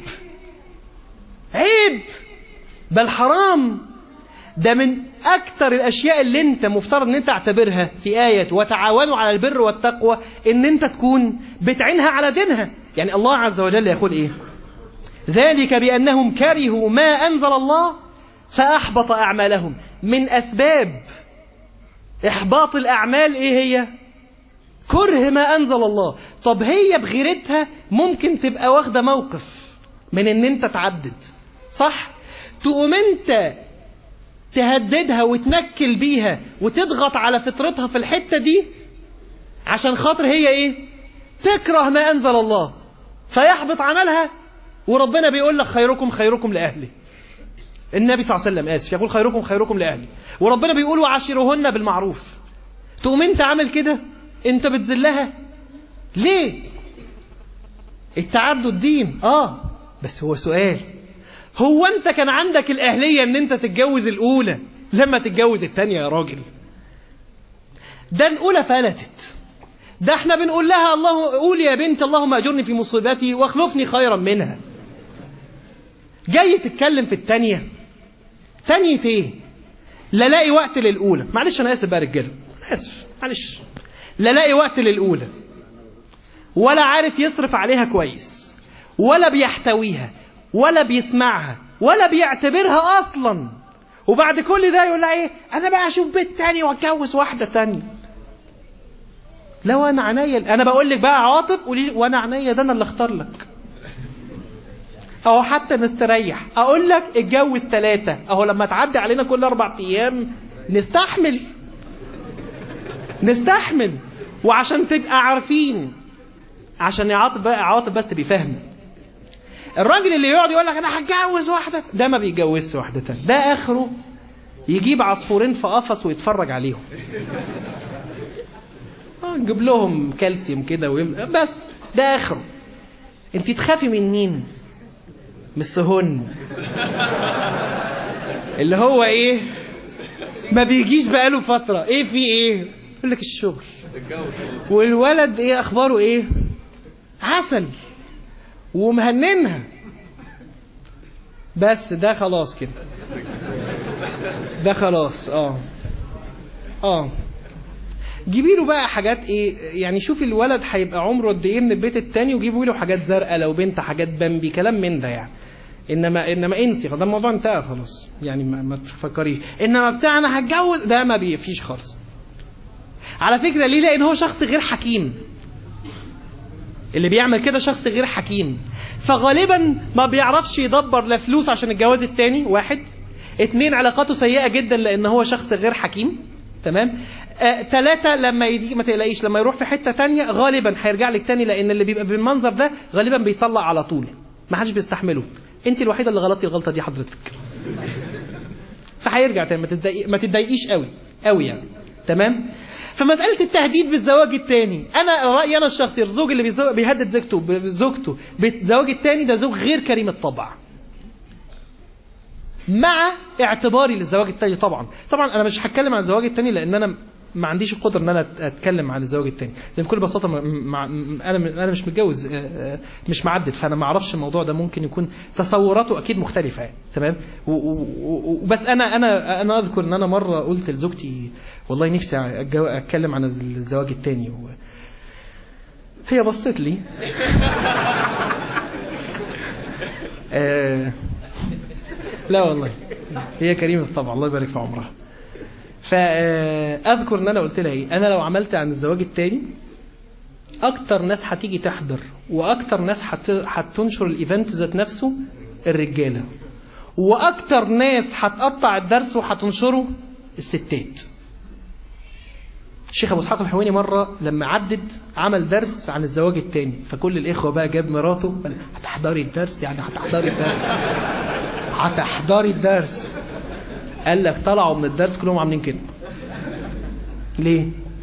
عيب، بل حرام. ده من أكتر الأشياء اللي أنت مفترض أن أنت تعتبرها في آية وتعاونوا على البر والتقوى، أن أنت تكون بتعينها على دينها. يعني الله عز وجل يقول إيه؟ ذلك بأنهم كرهوا ما أنزل الله فأحبط أعمالهم. من أسباب إحباط الأعمال إيه هي؟ كره ما أنزل الله. طب هي بغيرتها ممكن تبقى واخدة موقف من أن أنت تعدد، صح؟ تقوم أنت تهددها وتنكل بيها وتضغط على فطرتها في الحتة دي عشان خاطر هي إيه؟ تكره ما أنزل الله فيحبط عملها. وربنا بيقول لك خيركم خيركم لأهله. النبي صلى الله عليه وسلم آسف يقول خيركم خيركم لأهله، وربنا بيقول وعاشرهن بالمعروف. تقوم أنت عامل كده، أنت بتذلها ليه؟ التعدد دين بس هو سؤال، هو أنت كان عندك الأهلية أن أنت تتجوز الأولى لما تتجوز الثانية يا راجل؟ ده الأولى فلتت، ده احنا بنقول لها الله قول يا بنت اللهم أجرني في مصيبتي واخلفني خيرا منها. جاي تتكلم في الثانية؟ ثانية ايه؟ لا لاقي وقت للأولى، معلش أنا آسف بقى رجاله، آسف معلش، لا لاقي وقت للأولى، ولا عارف يصرف عليها كويس، ولا بيحتويها، ولا بيسمعها، ولا بيعتبرها أصلا. وبعد كل ده يقول لها ايه؟ أنا بقى أشوف بيت تاني وأتجوز واحدة تانية. لو أنا عناية، أنا بقول لك بقى عاطف قولي وأنا عناية، ده أنا اللي اختار لك. أو حتى مستريح أقول لك اتجوز 3، أهو لما تعدي علينا كل 4 أيام نستحمل. وعشان تبقى عارفين، عشان عاطف بس بيفهم. الراجل اللي يقعد يقول لك أنا هتجوز واحدة، ده ما بيتجوزش واحدة تانية، ده آخره يجيب عصفورين في قفص ويتفرج عليهم. نجيب لهم كالسيوم كده بس ده آخره. انت تخافي من مين؟ من السهن اللي هو ايه؟ ما بيجيش بقاله فترة، ايه في ايه؟ يقول لك الشغل. والولد ايه اخباره ايه؟ عسل ومهننها. بس ده خلاص كده، ده خلاص. جيبي له بقى حاجات ايه يعني، شوفي الولد هيبقى عمره قد ايه من البيت التاني، وجيبوا له حاجات زرقاء، لو بنت حاجات بامبي، كلام من ده يعني. انما انسي ده الموضوع انتهى خلاص يعني، ما تفكريش. انما بتاع انا هتجوز ده ما بيفيش خالص على فكره. ليه؟ لان هو شخص غير حكيم. اللي بيعمل كده شخص غير حكيم، فغالبا ما بيعرفش يدبر لا فلوس عشان الجواز التاني، 1. 2 علاقاته سيئة جدا لان هو شخص غير حكيم. تمام. 3 لما يجي ما تقلقيش، لما يروح في حتة تانية غالبا هيرجع لك تاني، لان اللي بيبقى بالمنظر ده غالبا بيطلع على طول، ما حدش بيستحمله. انت الوحيدة اللي غلطتي الغلطة دي حضرتك. فهيرجع تاني، ما تتضايقيش قوي يعني. تمام. فمسألة التهديد بالزواج الثاني، أنا رأيي أنا الشخصي، الزوج اللي بيهدد زوجته بالزواج الثاني ده زوج غير كريم الطبع، مع اعتباري للزواج الثاني. طبعا أنا مش هتكلم عن الزواج الثاني لأن أنا ما عنديش القدرة ان انا اتكلم عن الزواج الثاني، لان بكل بساطه انا مش متجوز، مش معدد، فانا ما اعرفش الموضوع ده. ممكن يكون تصوراته اكيد مختلفه يعني. تمام. وبس انا اذكر ان انا مره قلت لزوجتي والله نفسي اتكلم عن الزواج الثاني، هي بصت لي لا والله هي كريمه طبعا، الله يبارك في عمرها. فأذكر ان انا قلت لها ايه، انا لو عملت عن الزواج التاني اكتر ناس هتيجي تحضر واكتر ناس هتنشر الايفنت ذات نفسه الرجالة، واكتر ناس هتقطع الدرس وهتنشره الستات. الشيخ ابو اسحاق الحويني مرة لما عدد عمل درس عن الزواج التاني، فكل الاخوة بقى جاب مراته هتحضري الدرس يعني، هتحضري الدرس. قال لك طلعوا من الدرس كلهم عاملين كده. ليه؟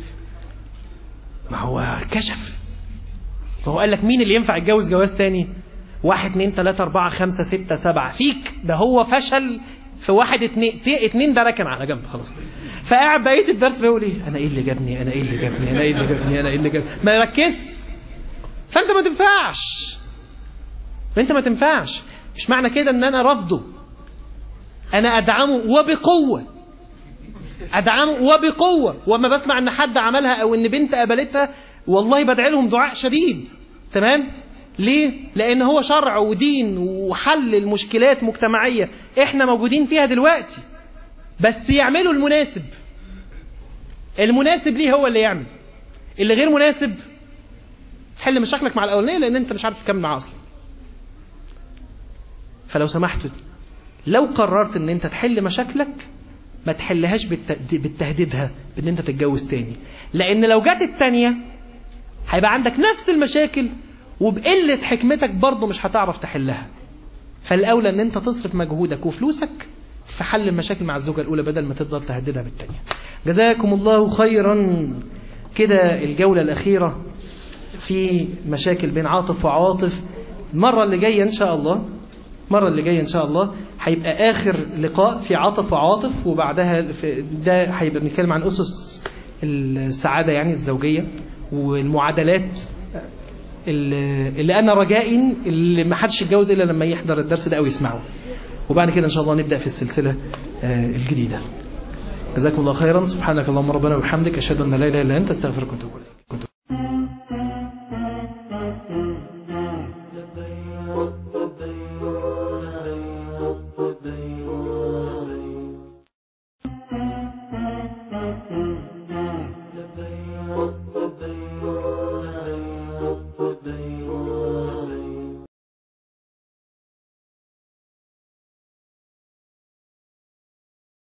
ما هو كشف. فهو قال لك مين اللي ينفع يتجوز جواز تاني؟ 1 2 3 4 5 6 7 فيك. ده هو فشل في 1 2 ده ركن على جنب خلاص. فقاعد بقيت الدرس بيقول ايه؟ انا ايه اللي جابني، ما يركزش. فانت ما تنفعش. مش معنى كده ان انا رفضه، انا ادعمه وبقوة. وما بسمع ان حد عملها او ان بنت قبلتها والله بدعي لهم دعاء شديد. تمام. ليه؟ لان هو شرع ودين وحل المشكلات مجتمعية احنا موجودين فيها دلوقتي، بس يعملوا المناسب ليه هو اللي يعمل. اللي غير مناسب تحل مشاكلك مع الاولانية لان انت مش عارف تكمل معاه اصلا. فلو سمحتوا لو قررت ان انت تحل مشاكلك ما تحلهاش بالتهديدها بان انت تتجوز تاني، لان لو جات التانية هيبقى عندك نفس المشاكل وبقلة حكمتك برضو مش هتعرف تحلها. فالاولى ان انت تصرف مجهودك وفلوسك في حل المشاكل مع الزوجة الاولى بدل ما تفضل تهددها بالتانية. جزاكم الله خيرا. كده الجولة الاخيرة في مشاكل بين عاطف وعواطف. المرة اللي جاية ان شاء الله هيبقى اخر لقاء في عاطف وعاطف، وبعدها ده هيبقى بنتكلم عن اسس السعادة يعني الزوجية والمعادلات اللي انا رجائي اللي ما حدش يتجوز الا لما يحضر الدرس ده او يسمعه. وبعد كده ان شاء الله نبدأ في السلسلة الجديدة. جزاكم الله خيرا. سبحانك اللهم ربنا وبحمدك اشهد ان لا اله الا انت استغفرك واتوب اليك.